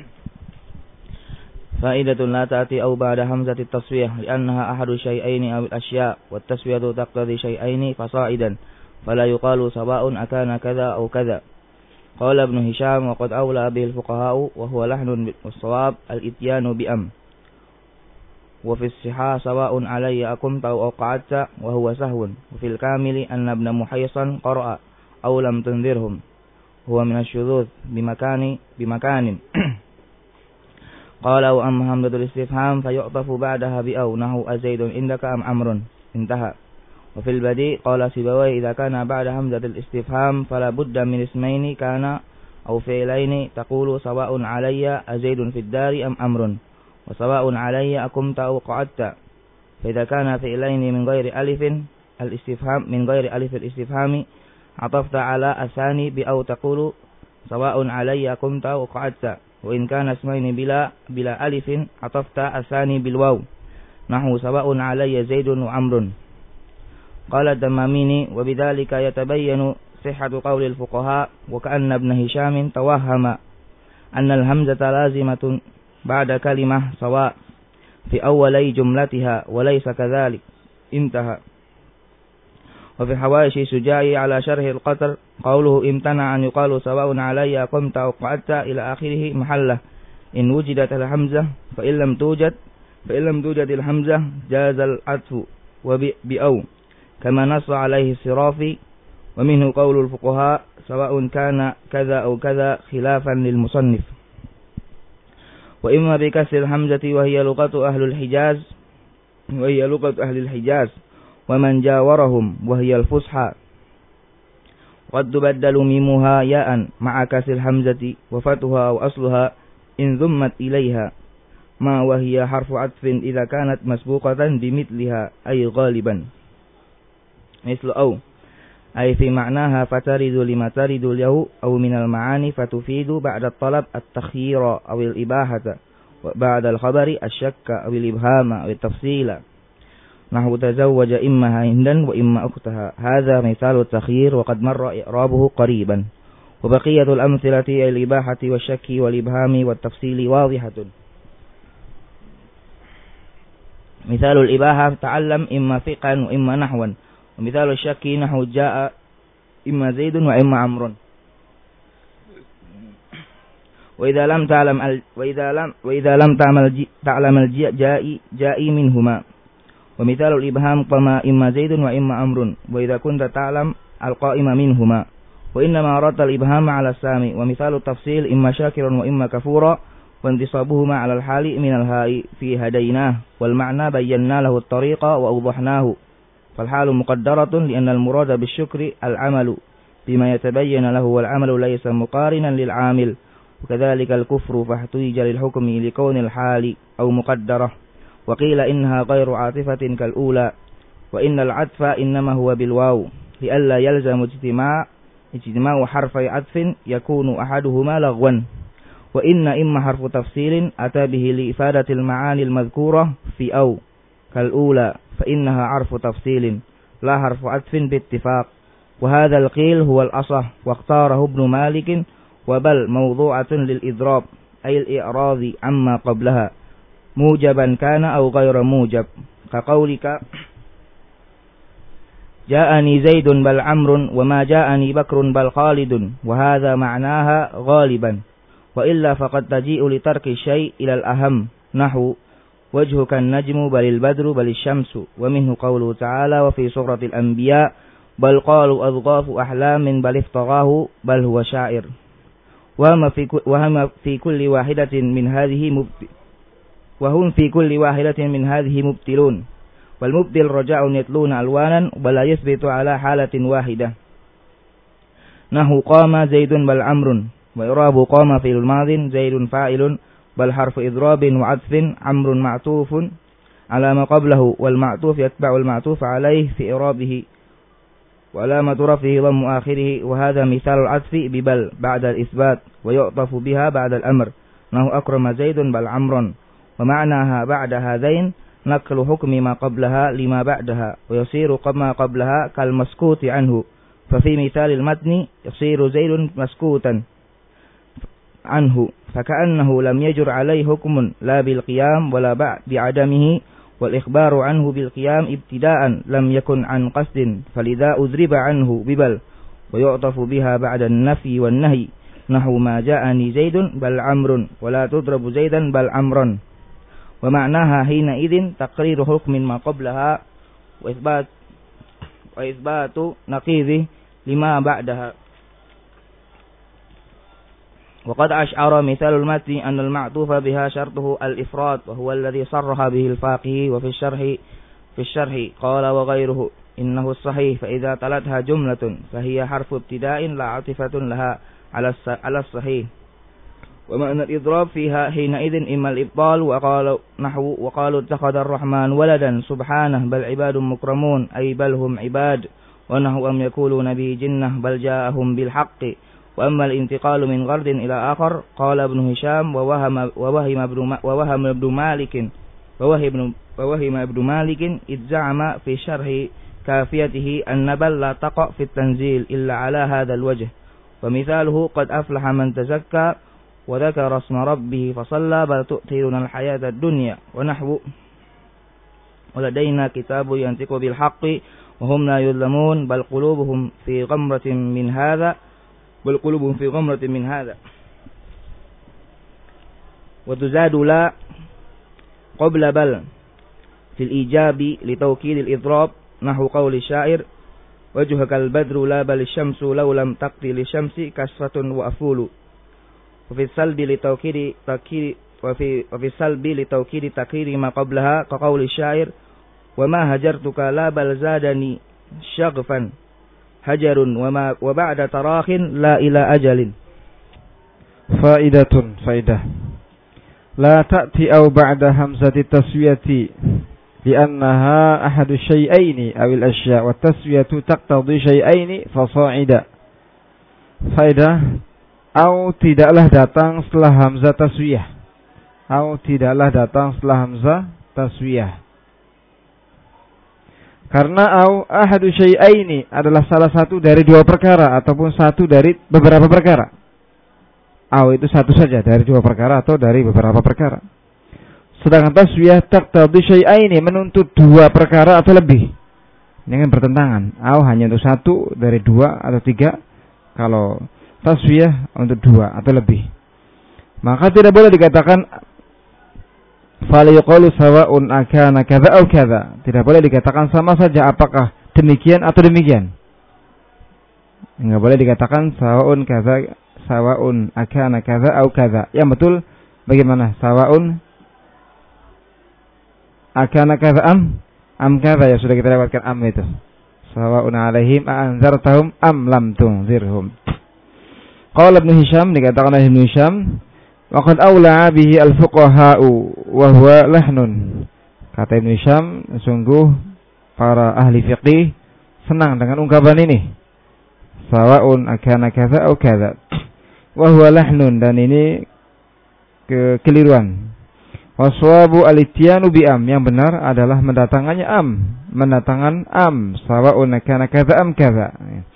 Faidatun la ta'ti aw ba'da hamzati at-taswiyah li'annaha ahadu syai'aini aw al-asya' wa at-taswiyatu taqtadi syai'aini fasa'idan fala yuqalu sawa'un akana kadza aw kadza. Qala Ibn Hisham wa qad awla bihi al-fuqaha'u wa huwa lahnun was-shawab al-ityanu bi am. Wa fi as-sihah sawa'un alayya akum aw qa'adta wa huwa sahwun. Wa fil kamili anna ibn Muhaysan qara'a aw lam tunzirhum. Huwa min asy-syududz bi makani bi makanin. Qala wa amma hamzatul istifham fayu'tafu ba'daha bi aw nahu azaidun indaka am amrun. Intaha. Wa fil badi qala Sibawai idza kana ba'da hamzatul istifham fala budda min ismaini kana aw fi'laini taqulu sawa'un alayya azaidun fid dari am amrun. Wa sawa'un alayya akumta aw qa'adta. Fa idza kana fi'laini min ghairi alifin al-istifham min ghairi alif al-istifhami atafta ala asani bi aw taqulu sawa'un alayya qumta wa qa'adta wa in kana ismaini bila bila alifin atafta asani bil waw nahu sawa'un alayya zaidun wa amrun. Qala ad-Damamini wa bidzalika yatabayyanu sihhatu qawli al-fuqaha wa ka'anna ibn Hisham tawahhama anna al-hamzata lazimatun ba'da kalimah sawa' fi awwalai jumlatiha wa laysa kadhalik. Intaha. وفي حواشي سجاعي على شرح القطر قوله امتنع أن يقال سواء علي قمت أو قعدت إلى آخره محله إن وجدت الحمزة فإن لم توجد فإن لم توجد الحمزة جاز العطف وبأو كما نص عليه الصرافي ومنه قول الفقهاء سواء كان كذا أو كذا خلافا للمصنف. وإما بكسر الحمزة وهي لغة أهل الحجاز وهي لغة أهل الحجاز ومن جاورهم وهي الفصحى قد تبدل ميمها ياء مع كسر الحمزة وفتحها وأصلها إن ضمت إليها ما وهي حرف عطف إذا كانت مسبوقة بمثلها أي غالبا مثل أو أي في معناها فترد لما ترد له أو من المعاني فتفيد بعد الطلب التخيير أو الإباحة وبعد الخبر الشك أو الإبهام أو التفصيل نحو تزوج إما هندا وإما أختها. هذا مثال التخيير وقد مر إعرابه قريبا. وبقية الأمثلة الإباحة والشك والإبهام والتفصيل واضحة. مثال الإباحة تعلم إما فقها وإما نحوا. ومثال الشك نحو جاء إما زيد وإما عمرو. وإذا لم تعلم وإذا لم وإذا لم تعمل تعلم الجاء جائي منهما. ومثال الإبهام قما إما زيد وإما أمر وإذا كنت تعلم القائم منهما وإنما أردت الإبهام على السامي. ومثال التفصيل إما شاكرا وإما كفورا وانتصابهما على الحال من الهاء في هديناه والمعنى بينا له الطريق وأوضحناه فالحال مقدرة لأن المراد بالشكر العمل بما يتبين له والعمل ليس مقارنا للعامل. وكذلك الكفر فاحتوج للحكم لكون الحال أو مقدرة. وقيل إنها غير عاطفة كالأولى وإن العطف إنما هو بالواو لئلا يلزم اجتماع اجتماع حرفي عطف يكون أحدهما لغوا. وإن إما حرف تفصيل أتى به لإفادة المعاني المذكورة في أو كالأولى فإنها حرف تفصيل لا حرف عطف باتفاق. وهذا القيل هو الأصح واختاره ابن مالك وبل موضوعة للإضراب أي الإعراض عما قبلها موجبا كان أو غير موجب كقولك جاءني زيد بل عمرو وما جاءني بكر بل خالد وهذا معناها غالبا. وإلا فقد تجيء لترك الشيء إلى الأهم نحو وجهك النجم بل البدر بل الشمس. ومنه قوله تعالى وفي سورة الأنبياء بل قالوا أضغاث أحلام بل افتراه بل هو شاعر. وهم في, وهم في كل واحدة من هذه مبت وهم في كل واحدة من هذه مبتلون. والمبتل رجاء يتلون ألوانا ولا يثبت على حالة واحدة نحو قام زيد بل عمرو. وإعراب قام في الماضي زيد فاعل بل حرف إضراب وعطف عمرو معطوف على ما قبله والمعطوف يتبع المعطوف عليه في إعرابه وعلامة رفعه ضم آخره. وهذا مثال العطف ببل بعد الإثبات ويعطف بها بعد الأمر نحو أكرم زيد بل عمرو. ومعناها بعد هذين نقل حكم ما قبلها لما بعدها ويصير ما قبلها كالمسكوت عنه. ففي مثال المتن يصير زيد مسكوتا عنه فكأنه لم يجر عليه حكم لا بالقيام ولا بعدمه. والإخبار عنه بالقيام ابتداء لم يكن عن قصد فلذا أضرب عنه ببل ويعطف بها بعد النفي والنهي نحو ما جاءني زيد بل عمرو ولا تضرب زيدا بل عمرا. ومعناها حينئذ تقرير حكم ما قبلها وإثبات وإثبات نقيضه لما بعدها. وقد أشعر مثال المتن أن المعطوف بها شرطه الإفراد وهو الذي صرح به الفاقه. وفي الشرح في الشرح قال وغيره إنه الصحيح فإذا تلتها جملة فهي حرف ابتداء لا عاطفة لها على الصحيح. ومعنى الإضراب فيها حينئذ إما الإبطال وقالوا نحو وقالوا اتخذ الرحمن ولدا سبحانه بل عباد مكرمون أي بل هم عباد. ونحو أم يقولون به جنة بل جاءهم بالحق وأما الانتقال من غرض إلى آخر قال ابن هشام ووهم ووهم ابن ووهم ابن مالك ووهم ووهم ابن مالك إذ زعم في شرح كافيته النبل لا تقع في التنزيل إلا على هذا الوجه ومثاله قد أفلح من تزكى وذكر اسم ربه فصلى بل تؤثرون الحياة الدنيا ونحو ولدينا كتاب ينطق بالحق وهم لا يظلمون بل قلوبهم في غمرة من هذا بل قلوبهم في غمرة من هذا وتزاد لا قبل بل في الإيجاب لتوكيد الإضراب نحو قول الشاعر وجهك البدر لا بل الشمس لو لم تقضي للشمس كسفة وأفول وفي السلب لتوكيد تكير وفي وفي السلب لتوكيد تكرير ما قبلها كقول الشاعر وما هجرتك لا بل زادني شغفا هجر وما وبعد تراخ لا إلى أجل. فائدة فائدة لا تأتي أو بعد همزة التسوية لأنها أحد الشيئين أو الأشياء والتسوية تقتضي شيئين فصاعدا. Faedah au tidaklah datang setelah hamzah taswiyah. Au tidaklah datang setelah hamzah taswiyah. Karena au ahadu syai'aini adalah salah satu dari dua perkara ataupun satu dari beberapa perkara. Au itu satu saja dari dua perkara atau dari beberapa perkara. Sedangkan taswiyah taqtadi syai'aini menuntut dua perkara atau lebih. Ini kan bertentangan. Au hanya untuk satu dari dua atau tiga. Kalau taswiyah untuk dua atau lebih. Maka tidak boleh dikatakan fala yuqalu sawa'un akana kadza au kadza. Tidak boleh dikatakan sama saja apakah demikian atau demikian. Enggak boleh dikatakan sawa'un kadza sawa'un akana kadza au kadza. Yang betul bagaimana? Sawa'un akana kadza am am kadza, ya sudah kita lewatkan am itu. Sawa'un 'alaihim a'anzartahum am lam tunzirhum. Qala Ibnu Hisham, dikatakan oleh Ibnu Hisham waqad awla'a bihi al-fuqaha'u wa huwa lahnun. Kata Ibnu Hisham, sungguh para ahli fiqih senang dengan ungkapan ini. Sawa'un akana kadza au kadza. Wa huwa lahnun, dan ini kekeliruan. Waswabu al-ityanu bi am, yang benar adalah mendatangannya am, mendatangan am. Sawa'un akana kadza am kadza.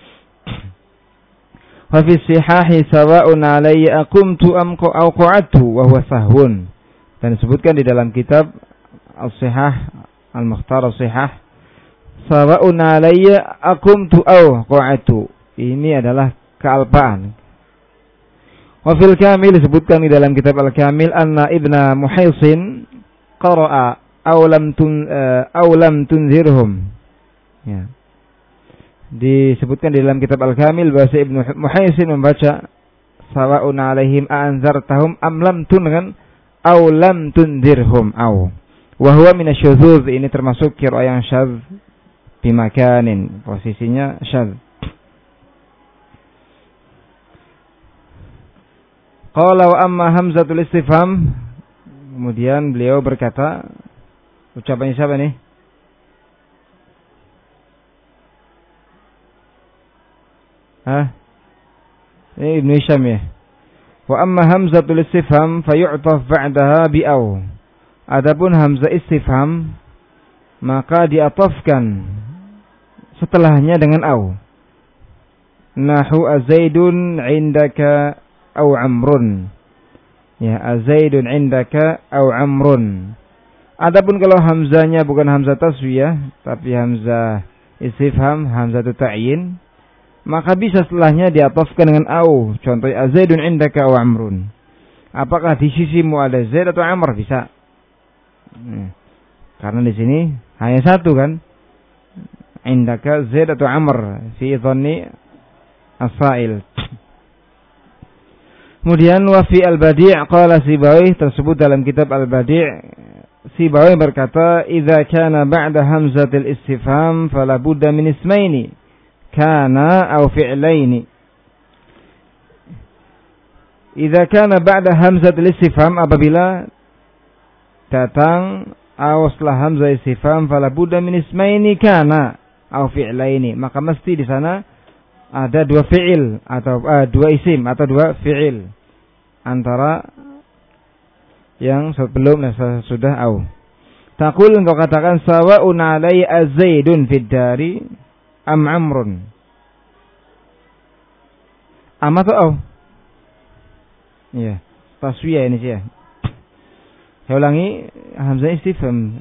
Wa fi sihahi sawa'un alayya aqumtu am qa'adtu wa huwa sahwun. Dan disebutkan di dalam kitab As-Sihah Al-Mukhtar As-Sihah sawa'un alayya aqumtu aw qa'adtu. Ini adalah kealpaan. Wa fil Kamil disebutkan di dalam kitab Al-Kamil anna Ibna Muhaisin qara'a aw lam tun uh, aw lam tunzirhum. Ya. Disebutkan di dalam kitab Al-Kamil bahwa Ibnu Muhaisin membaca sawa'un 'alaihim a'anzartahum am lam tunzirhum aw lam tunzirhum aw. Wa huwa min asy-syudzuz, ini termasuk qiraah yang syadz bi makanin, posisinya syadz. Qala wa amma hamzatul istifham, kemudian beliau berkata, ucapannya siapa nih? Hah? Ini Ibnu Hisham ya. Wa amma hamzatul istifham fayu'taf ba'daha bi aw. Adapun hamzah istifham maka diatafkan setelahnya dengan aw. Nahu azaidun 'indaka aw amrun. Ya, azaidun 'indaka aw amrun. Adapun kalau hamzanya bukan hamzah taswiyah tapi hamzah istifham, hamzah ta'yin, maka bisa setelahnya diatafkan dengan au. Contohnya azaidun 'indaka aw amrun. Apakah di sisimu ada Zaid atau Amr? Bisa. Hmm. Karena di sini hanya satu kan? 'Indaka Zaid atau Amr fi dhanni as-sa'il. Kemudian wa fi al-Badi' qala Sibawi, tersebut dalam kitab al-Badi', Sibawi berkata idza kana ba'da hamzatil istifham fala budda min ismaini kana aw fi'laini. Idza kana ba'da hamzatil istifham, apabila datang aw setelah hamzah istifham fala budda min ismaini kana aw fi'laini, maka mesti di sana ada dua fi'il atau uh, dua isim atau dua fi'il antara yang sebelum dan sudah au. Taqul, engkau katakan sawa'un alai az-zaidun fid dari am amrun. Am atau au? Iya, taswiyah ini sih ya. Saya ulangi, hamzah istifham.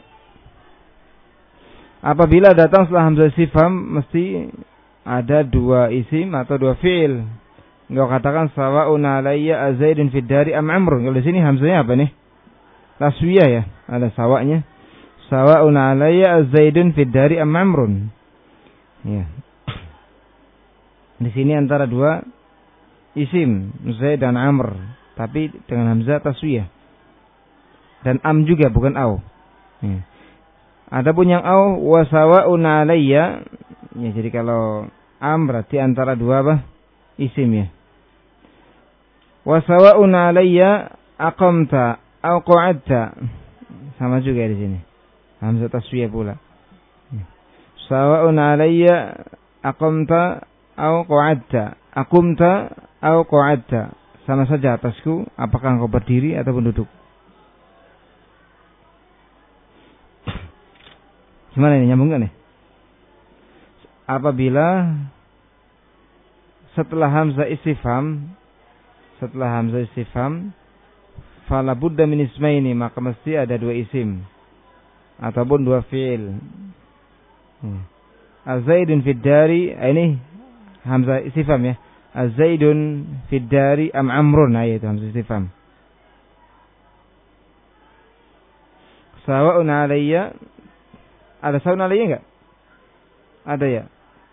Apabila datang setelah hamzah istifham mesti ada dua isim atau dua fi'il. Engkau katakan sawa'un alayya az-zaidun fid dari am amrun. Kalau di sini hamzahnya apa nih? Taswiyah ya, ada sawa'nya. Sawa'un alayya az-zaidun fid dari am amrun. Ya. Di sini antara dua isim, Zaid dan Amr, tapi dengan hamzah taswiyah. Dan am juga bukan au. Ya. Adapun yang au wa sawa'un alayya, ya jadi kalau am berarti antara dua apa? Isim ya. Wa sawa'un alayya aqamta au qa'adta. Sama juga di sini. Hamzah taswiyah pula. Sawa'un alayya aqamta au qa'adta. Aqumta au qa'adta. Sama saja atasku apakah engkau berdiri ataupun duduk. Gimana ini, nyambung gak nih? Apabila setelah hamzah istifham, setelah hamzah istifham, fala budda min ismaini, maka mesti ada dua isim ataupun dua fi'il. Az-zaidun fid dari, ini hamzah istifham ya. Az-zaidun fid dari am amrun, nah itu hamzah istifham. Sawa'un alayya, ada sawa'un alayya enggak? Ada ya.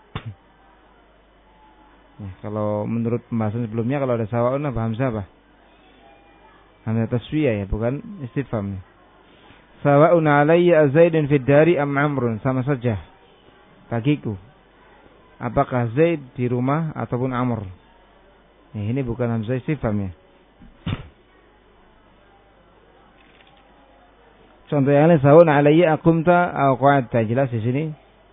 Nah, kalau menurut pembahasan sebelumnya kalau ada sawa'un apa hamzah apa? Hamzah taswiyah ya, bukan istifham. Sawa'un alayya az-zaidun fid dari am amrun, sama saja bagiku apakah Zaid di rumah ataupun Amr. Nah, ini bukan hamzah istifham ya. Contoh yang lain, sawa'un alayya aqumta aw qa'adta, jelas di sini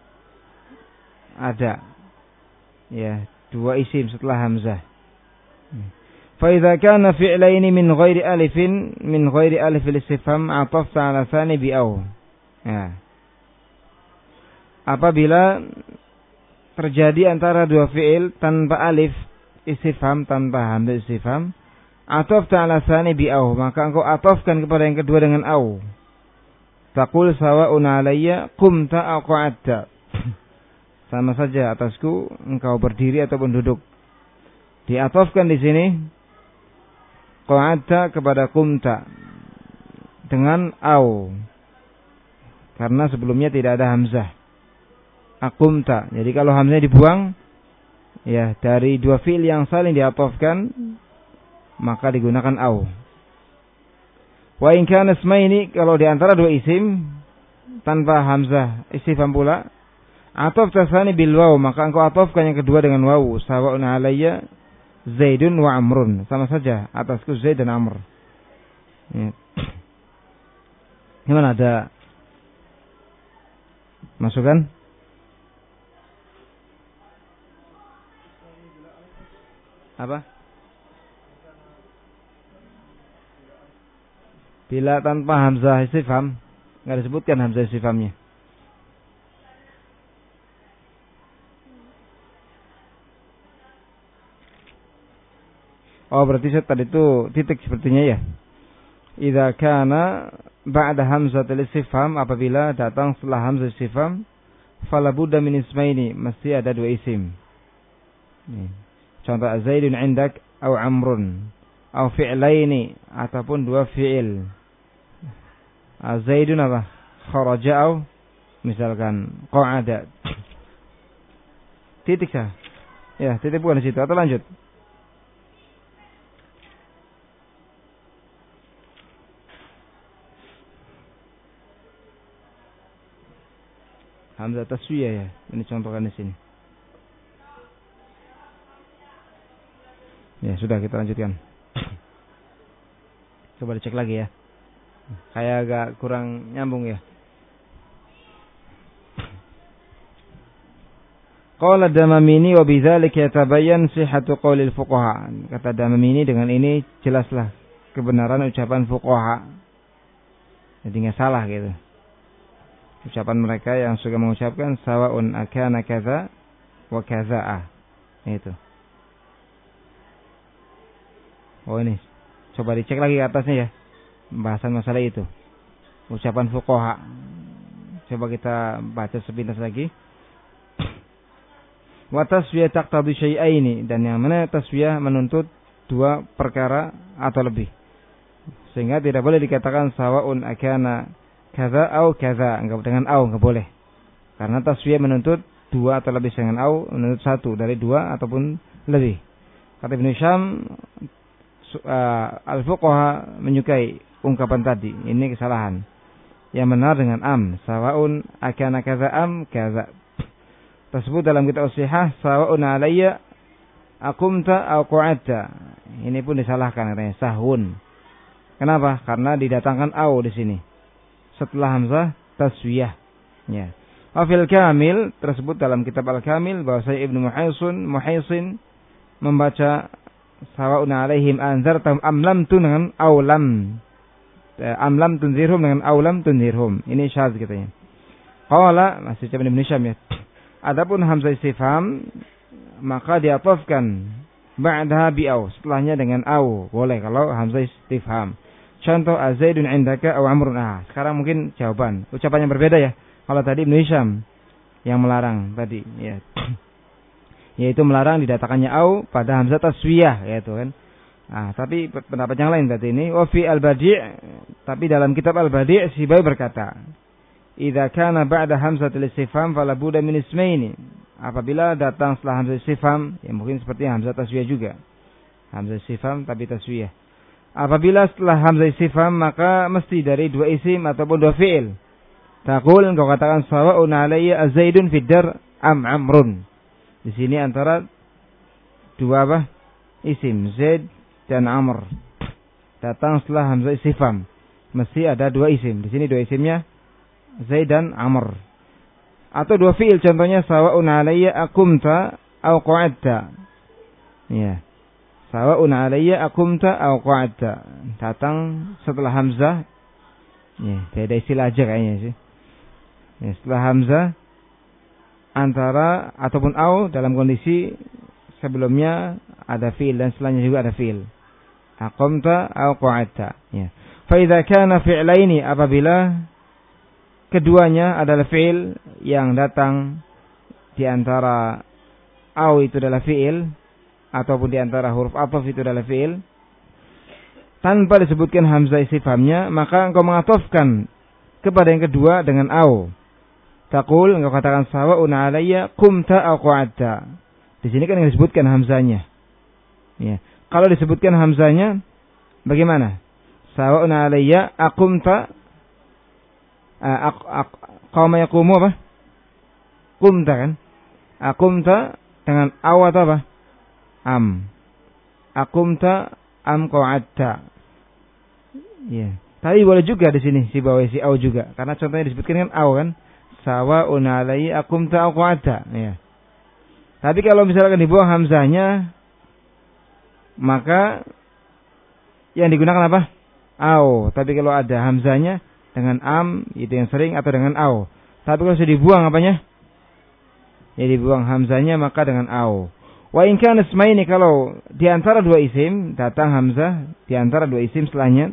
ada ya dua isim setelah hamzah. Fa idza kana fi'laini min ghairi alifin min ghairi alif al-istifham atafta ala tsani bi aw. Ya. Apabila terjadi antara dua fi'il tanpa alif istifham, tanpa hamzah istifham, atafta ala tsani bi aw, maka engkau atafkan kepada yang kedua dengan aw. Taqul sawa'un alayya qumta aw qa'adta. Sama saja atasku engkau berdiri ataupun duduk. Diatofkan di sini qa'adta kepada qumta dengan aw. Karena sebelumnya tidak ada hamzah. Aqumta. Jadi kalau hamzahnya dibuang ya dari dua fi'il yang saling diatofkan maka digunakan aw. Wa in kana ismaini, kalau di antara dua isim tanpa hamzah istifham pula, ataf tasani bil waw, maka engkau atofkan yang kedua dengan waw. Sawa'un alayya Zaidun wa Amrun, sama saja atasku Zaid dan Amr. Ya. Gimana, ada masukan? Apa? Bila tanpa hamzah istifham, enggak disebutkan hamzah istifhamnya. Oh, berarti saya tadi itu titik sepertinya ya. Idza kana ba'da hamzatil istifham, apabila datang setelah hamzah istifham, fala budda min ismaini, mesti ada dua isim. Nih. Contoh Zaidun indak au Amrun au fi'laini, ataupun dua fi'il. Zaidun apa? Kharaja au misalkan qa'ada. Titik sah. Ya, titik bukan di situ, atau lanjut. Hamzah taswiyah ya, ini contohkan di sini. Ya, sudah, kita lanjutkan. Coba dicek lagi ya. Kayak agak kurang nyambung ya. Qala Damamini wa bidzalika yatabayyan sihhatu qaulil fuqaha. Kata Damamini, dengan ini jelaslah kebenaran ucapan fuqaha. Jadi enggak salah gitu. Ucapan mereka yang suka mengucapkan sawaun akana kadza wa kadza'ah. Itu. Oh ini. Coba dicek lagi ke atasnya ya. Pembahasan masalah itu. Ucapan fuqaha. Coba kita baca sepintas lagi. Wa taswiyah taqtadi syai'aini, dan yang mana taswiyah menuntut dua perkara atau lebih. Sehingga tidak boleh dikatakan sawaun akana kadza au kadza, enggak dengan au enggak boleh. Karena taswiyah menuntut dua atau lebih, dengan au menuntut satu dari dua ataupun lebih. Kata Ibnu Syam, uh, al-fuqaha menyukai ungkapan tadi. Ini kesalahan. Yang benar dengan am, sawaun akana kadza am kadza. Tersebut dalam kitab As-Sihah, sawaun alayya akumta au qu'adta. Ini pun disalahkan katanya, sahun. Kenapa? Karena didatangkan au di sini setelah hamzah taswiyah. Ya. Afil Kamil tersebut dalam kitab Al-Kamil bahwa saya Ibnu Muhaisin Muhaisin membaca sawaun alaihim anzartahum am lam tun dengan au lam. Am lam tunzirhum dengan au lam tunzirhum. Ini syadz katanya. Qala, masih ucapan Ibnu Syam ya. Adapun hamzah istifham maka diatofkan ba'daha bi au, setelahnya dengan au. Boleh kalau hamzah istifham. Contoh azaidun indaka aw amrun. Ah, sekarang mungkin jawaban. Ucapan yang berbeda ya. Kalau tadi Ibnu Hisham yang melarang tadi ya. Yaitu melarang didatangkannya au pada hamzah taswiyah yaitu kan. Ah, tapi pendapat yang lain tadi ini wa fi al-badi', tapi dalam kitab al-badi' Sibai berkata, idza kana ba'da hamzatil istifham fala budda min ismaini. Apabila datang setelah hamzah istifham, ya mungkin seperti hamzah taswiyah juga. Hamzah istifham tapi taswiyah. Apabila setelah hamzah istifham maka mesti dari dua isim ataupun dua fi'il. Taqul, engkau katakan sawaun alayya azaidun fid dar am amrun. Di sini antara dua apa? Isim Zaid dan Amr. Datang setelah hamzah istifham. Mesti ada dua isim. Di sini dua isimnya Zaid dan Amr. Atau dua fi'il, contohnya sawaun alayya akumta au qa'adta. Ya. Sawaun alayya akumta au qa'adta. Datang setelah hamzah. Ya, beda istilah aja kayaknya sih. Ya, setelah hamzah antara ataupun au dalam kondisi sebelumnya ada fi'il dan setelahnya juga ada fi'il. Aqamta au qa'adta. Ya. Fa idza kana fi'laini, apabila keduanya adalah fi'il yang datang di antara au itu adalah fi'il ataupun di antara huruf ataf itu adalah fi'il tanpa disebutkan hamzah istifhamnya, maka engkau mengatofkan kepada yang kedua dengan au. Taqul, engkau katakan sawaun alayya qumta au qa'adta. Di sini kan yang disebutkan hamzahnya. Ya. Kalau disebutkan hamzahnya bagaimana? Sawaun alayya aqumta qama yaqumu apa? Qumta kan? Aqumta dengan aw atau apa? Am. Aqumta am qa'adta. Ya. Tapi boleh juga di sini si bawah si aw juga, karena contohnya disebutkan kan aw kan? Sawaun alayya aqumta aw qa'adta. Ya. Tapi kalau misalkan dibuang hamzahnya, maka yang digunakan apa? Aw. Tapi kalau ada hamzahnya dengan am, itu yang sering, atau dengan au. Tapi kalau sudah dibuang apanya? Ya dibuang hamzahnya maka dengan au. Wa in kana ismaini, kalau di antara dua isim datang hamzah di antara dua isim setelahnya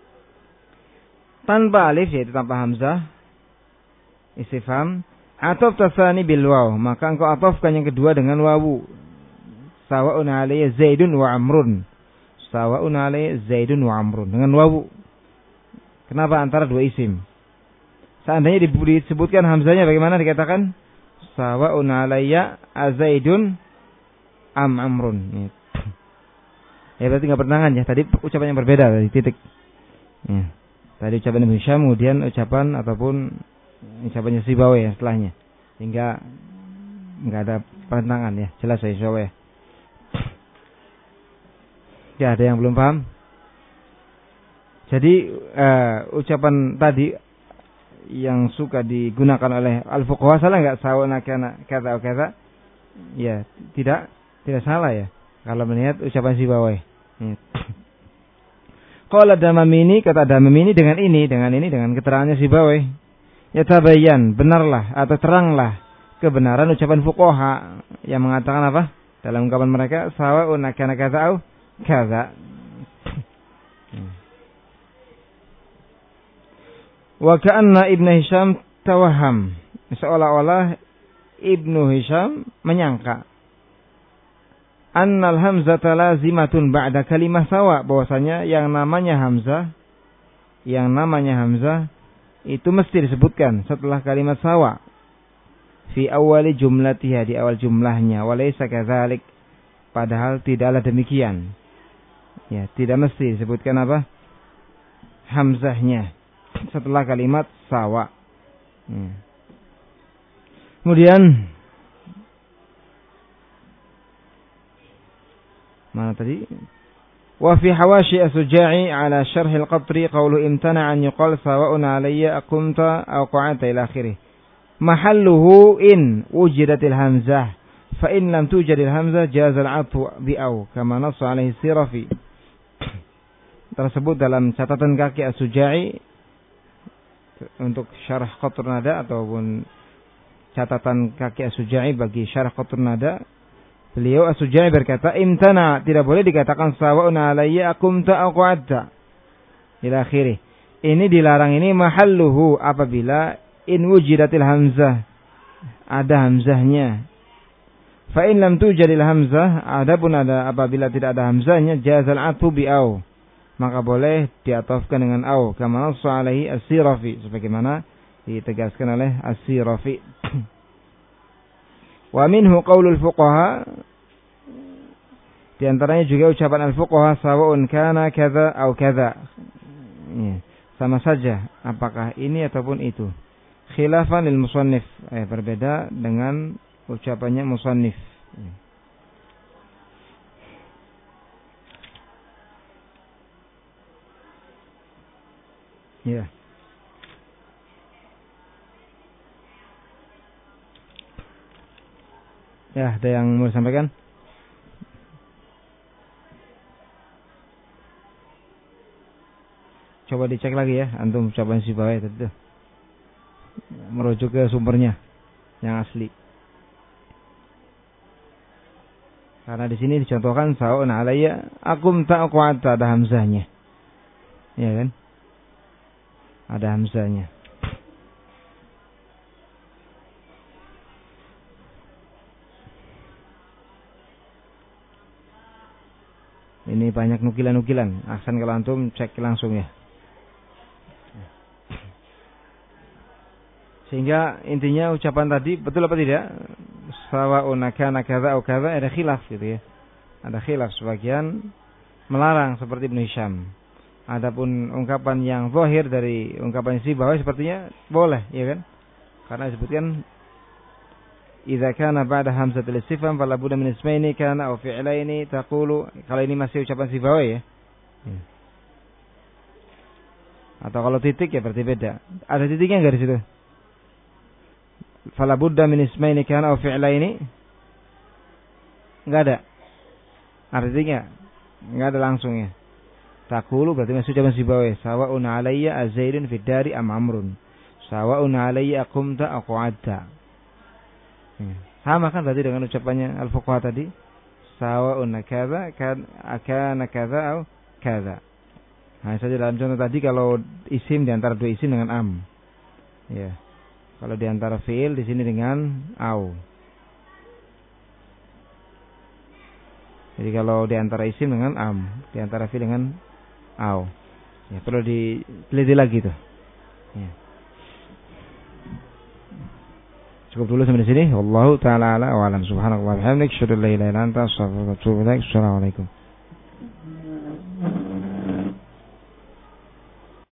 tanpa alif, yaitu tanpa hamzah istifham, ataf tasani bil waw, maka engkau atafkan yang kedua dengan wawu. Sawaun alayya Zaidun wa Amrun. Sawaun alayya Zaidun wa Amrun dengan wawu. Kenapa antara dua isim? Seandainya disebutkan hamzahnya bagaimana dikatakan? Sawaun alayya azaidun am amrun. Ya berarti enggak bertentangan ya. Tadi ucapan yang berbeda dari titik. Ya. Tadi ucapan Ibnu Syam, kemudian ucapan ataupun ucapannya Sibawi ya setelahnya. Hingga enggak ada pertentangan ya. Jelas ya insyaallah ya. Ya, ada yang belum paham? Jadi uh, ucapan tadi yang suka digunakan oleh al-fuqaha salah enggak? Sawana kana kata kata ya tidak tidak salah ya kalau melihat ucapan Sibawayh. Ya. Qala Damamini, kata Damamini dengan ini, dengan ini dengan keterangannya Sibawayh, ya tabayyan, benarlah atau teranglah kebenaran ucapan fuqaha yang mengatakan apa? Dalam ungkapan mereka, sawa'un kana kadza au kadza. Wa ka'anna Ibnu Hisham tawahham, seolah-olah Ibnu Hisham menyangka annal hamzata lazimatun ba'da kalimah sawa, bahwasanya yang namanya hamzah yang namanya hamzah itu mesti disebutkan setelah kalimat sawa fi awali jumlatiha, di awal jumlahnya, walaysa kadzalik, padahal tidaklah demikian. Ya, tidak mesti disebutkan apa? Hamzahnya setelah kalimat sawa. Ya. Kemudian mana tadi? Wa fi hawashi as-Suja'i ala syarh al-Qatri qawlu imtana an yuqal sawa'un alayya aqumta aw qa'adta ila akhirih. Mahalluhu in wujidatil hamzah fa in lam tujadil hamzah jaza al-'atfu bi aw kama nassa alaihi Sirafi. Tersebut dalam catatan kaki as-Suja'i untuk syarah Qatr Nada ataupun catatan kaki as-Suja'i bagi syarah Qatr Nada. Beliau as-Suja'i berkata, imtana, tidak boleh dikatakan sawa'un alayya akumta aw qa'adta ila akhirih. Ini dilarang, ini mahalluhu apabila in wujidatil hamzah, ada hamzahnya. Fa in lam tujadil hamzah, adapun ada apabila tidak ada hamzahnya, jazal atfu bi aw, maka boleh diatofkan dengan aw, kama nassa alaihi as-Sirafi, sebagaimana ditegaskan oleh as-Sirafi. Wa minhu qaulul fuqaha, di antaranya juga ucapan al-fuqaha, sawa'un kana kadza au kadza. Ya, sama saja apakah ini ataupun itu. Khilafan lil musannif, eh, berbeda dengan ucapannya musannif. Ya. Ya, ada yang mau disampaikan? Coba dicek lagi ya, antum ucapan Sibawayh tadi, merujuk ke sumbernya yang asli. Karena di sini dicontohkan sawa'un alayya akum ta'qa'ata, ada hamzahnya. Ya kan? Ada hamzahnya. Ini banyak nukilan-nukilan. Ahsan kalau antum cek langsung ya. Sehingga intinya ucapan tadi betul apa tidak? Sawa'un kana kadza au kadza, ada khilaf gitu ya. Ada khilaf, sebagian melarang seperti Ibnu Hisham. Adapun ungkapan yang zahir dari ungkapan Sibawayh sepertinya boleh, ya kan? Karena disebutkan idza kana ba'da hamzatul istifham fala budda min ismaini kana aw fi'laini taqulu. Kalau ini masih ucapan Sibawayh ya. ya. Atau kalau titik ya berarti beda. Ada titiknya enggak di situ? Fala budda min ismaini kana aw fi'laini. Enggak ada. Artinya enggak ada langsungnya. Taqulu berarti masih ucapan Sibawayh, sawa'un alayya az-zaidun fid dari am amrun. Sawa'un alayya aqumta aw qa'adta. Sama kan berarti dengan ucapannya al-fuqaha tadi, sawa'un kadza kan akana kadza au kadza. Nah, saja dalam contoh tadi kalau isim di antara dua isim dengan am. Ya. Kalau di antara fi'il di sini dengan au. Jadi kalau di antara isim dengan am, di antara fi'il dengan au. Ya, perlu diteliti lagi tuh. Ya. Cukup dulu sampai di sini. Wallahu taala ala wa alam. Subhanallah wa bihamdihi, asyhadu an la ilaha illa anta, astaghfiruka wa atubu ilaik. Assalamualaikum.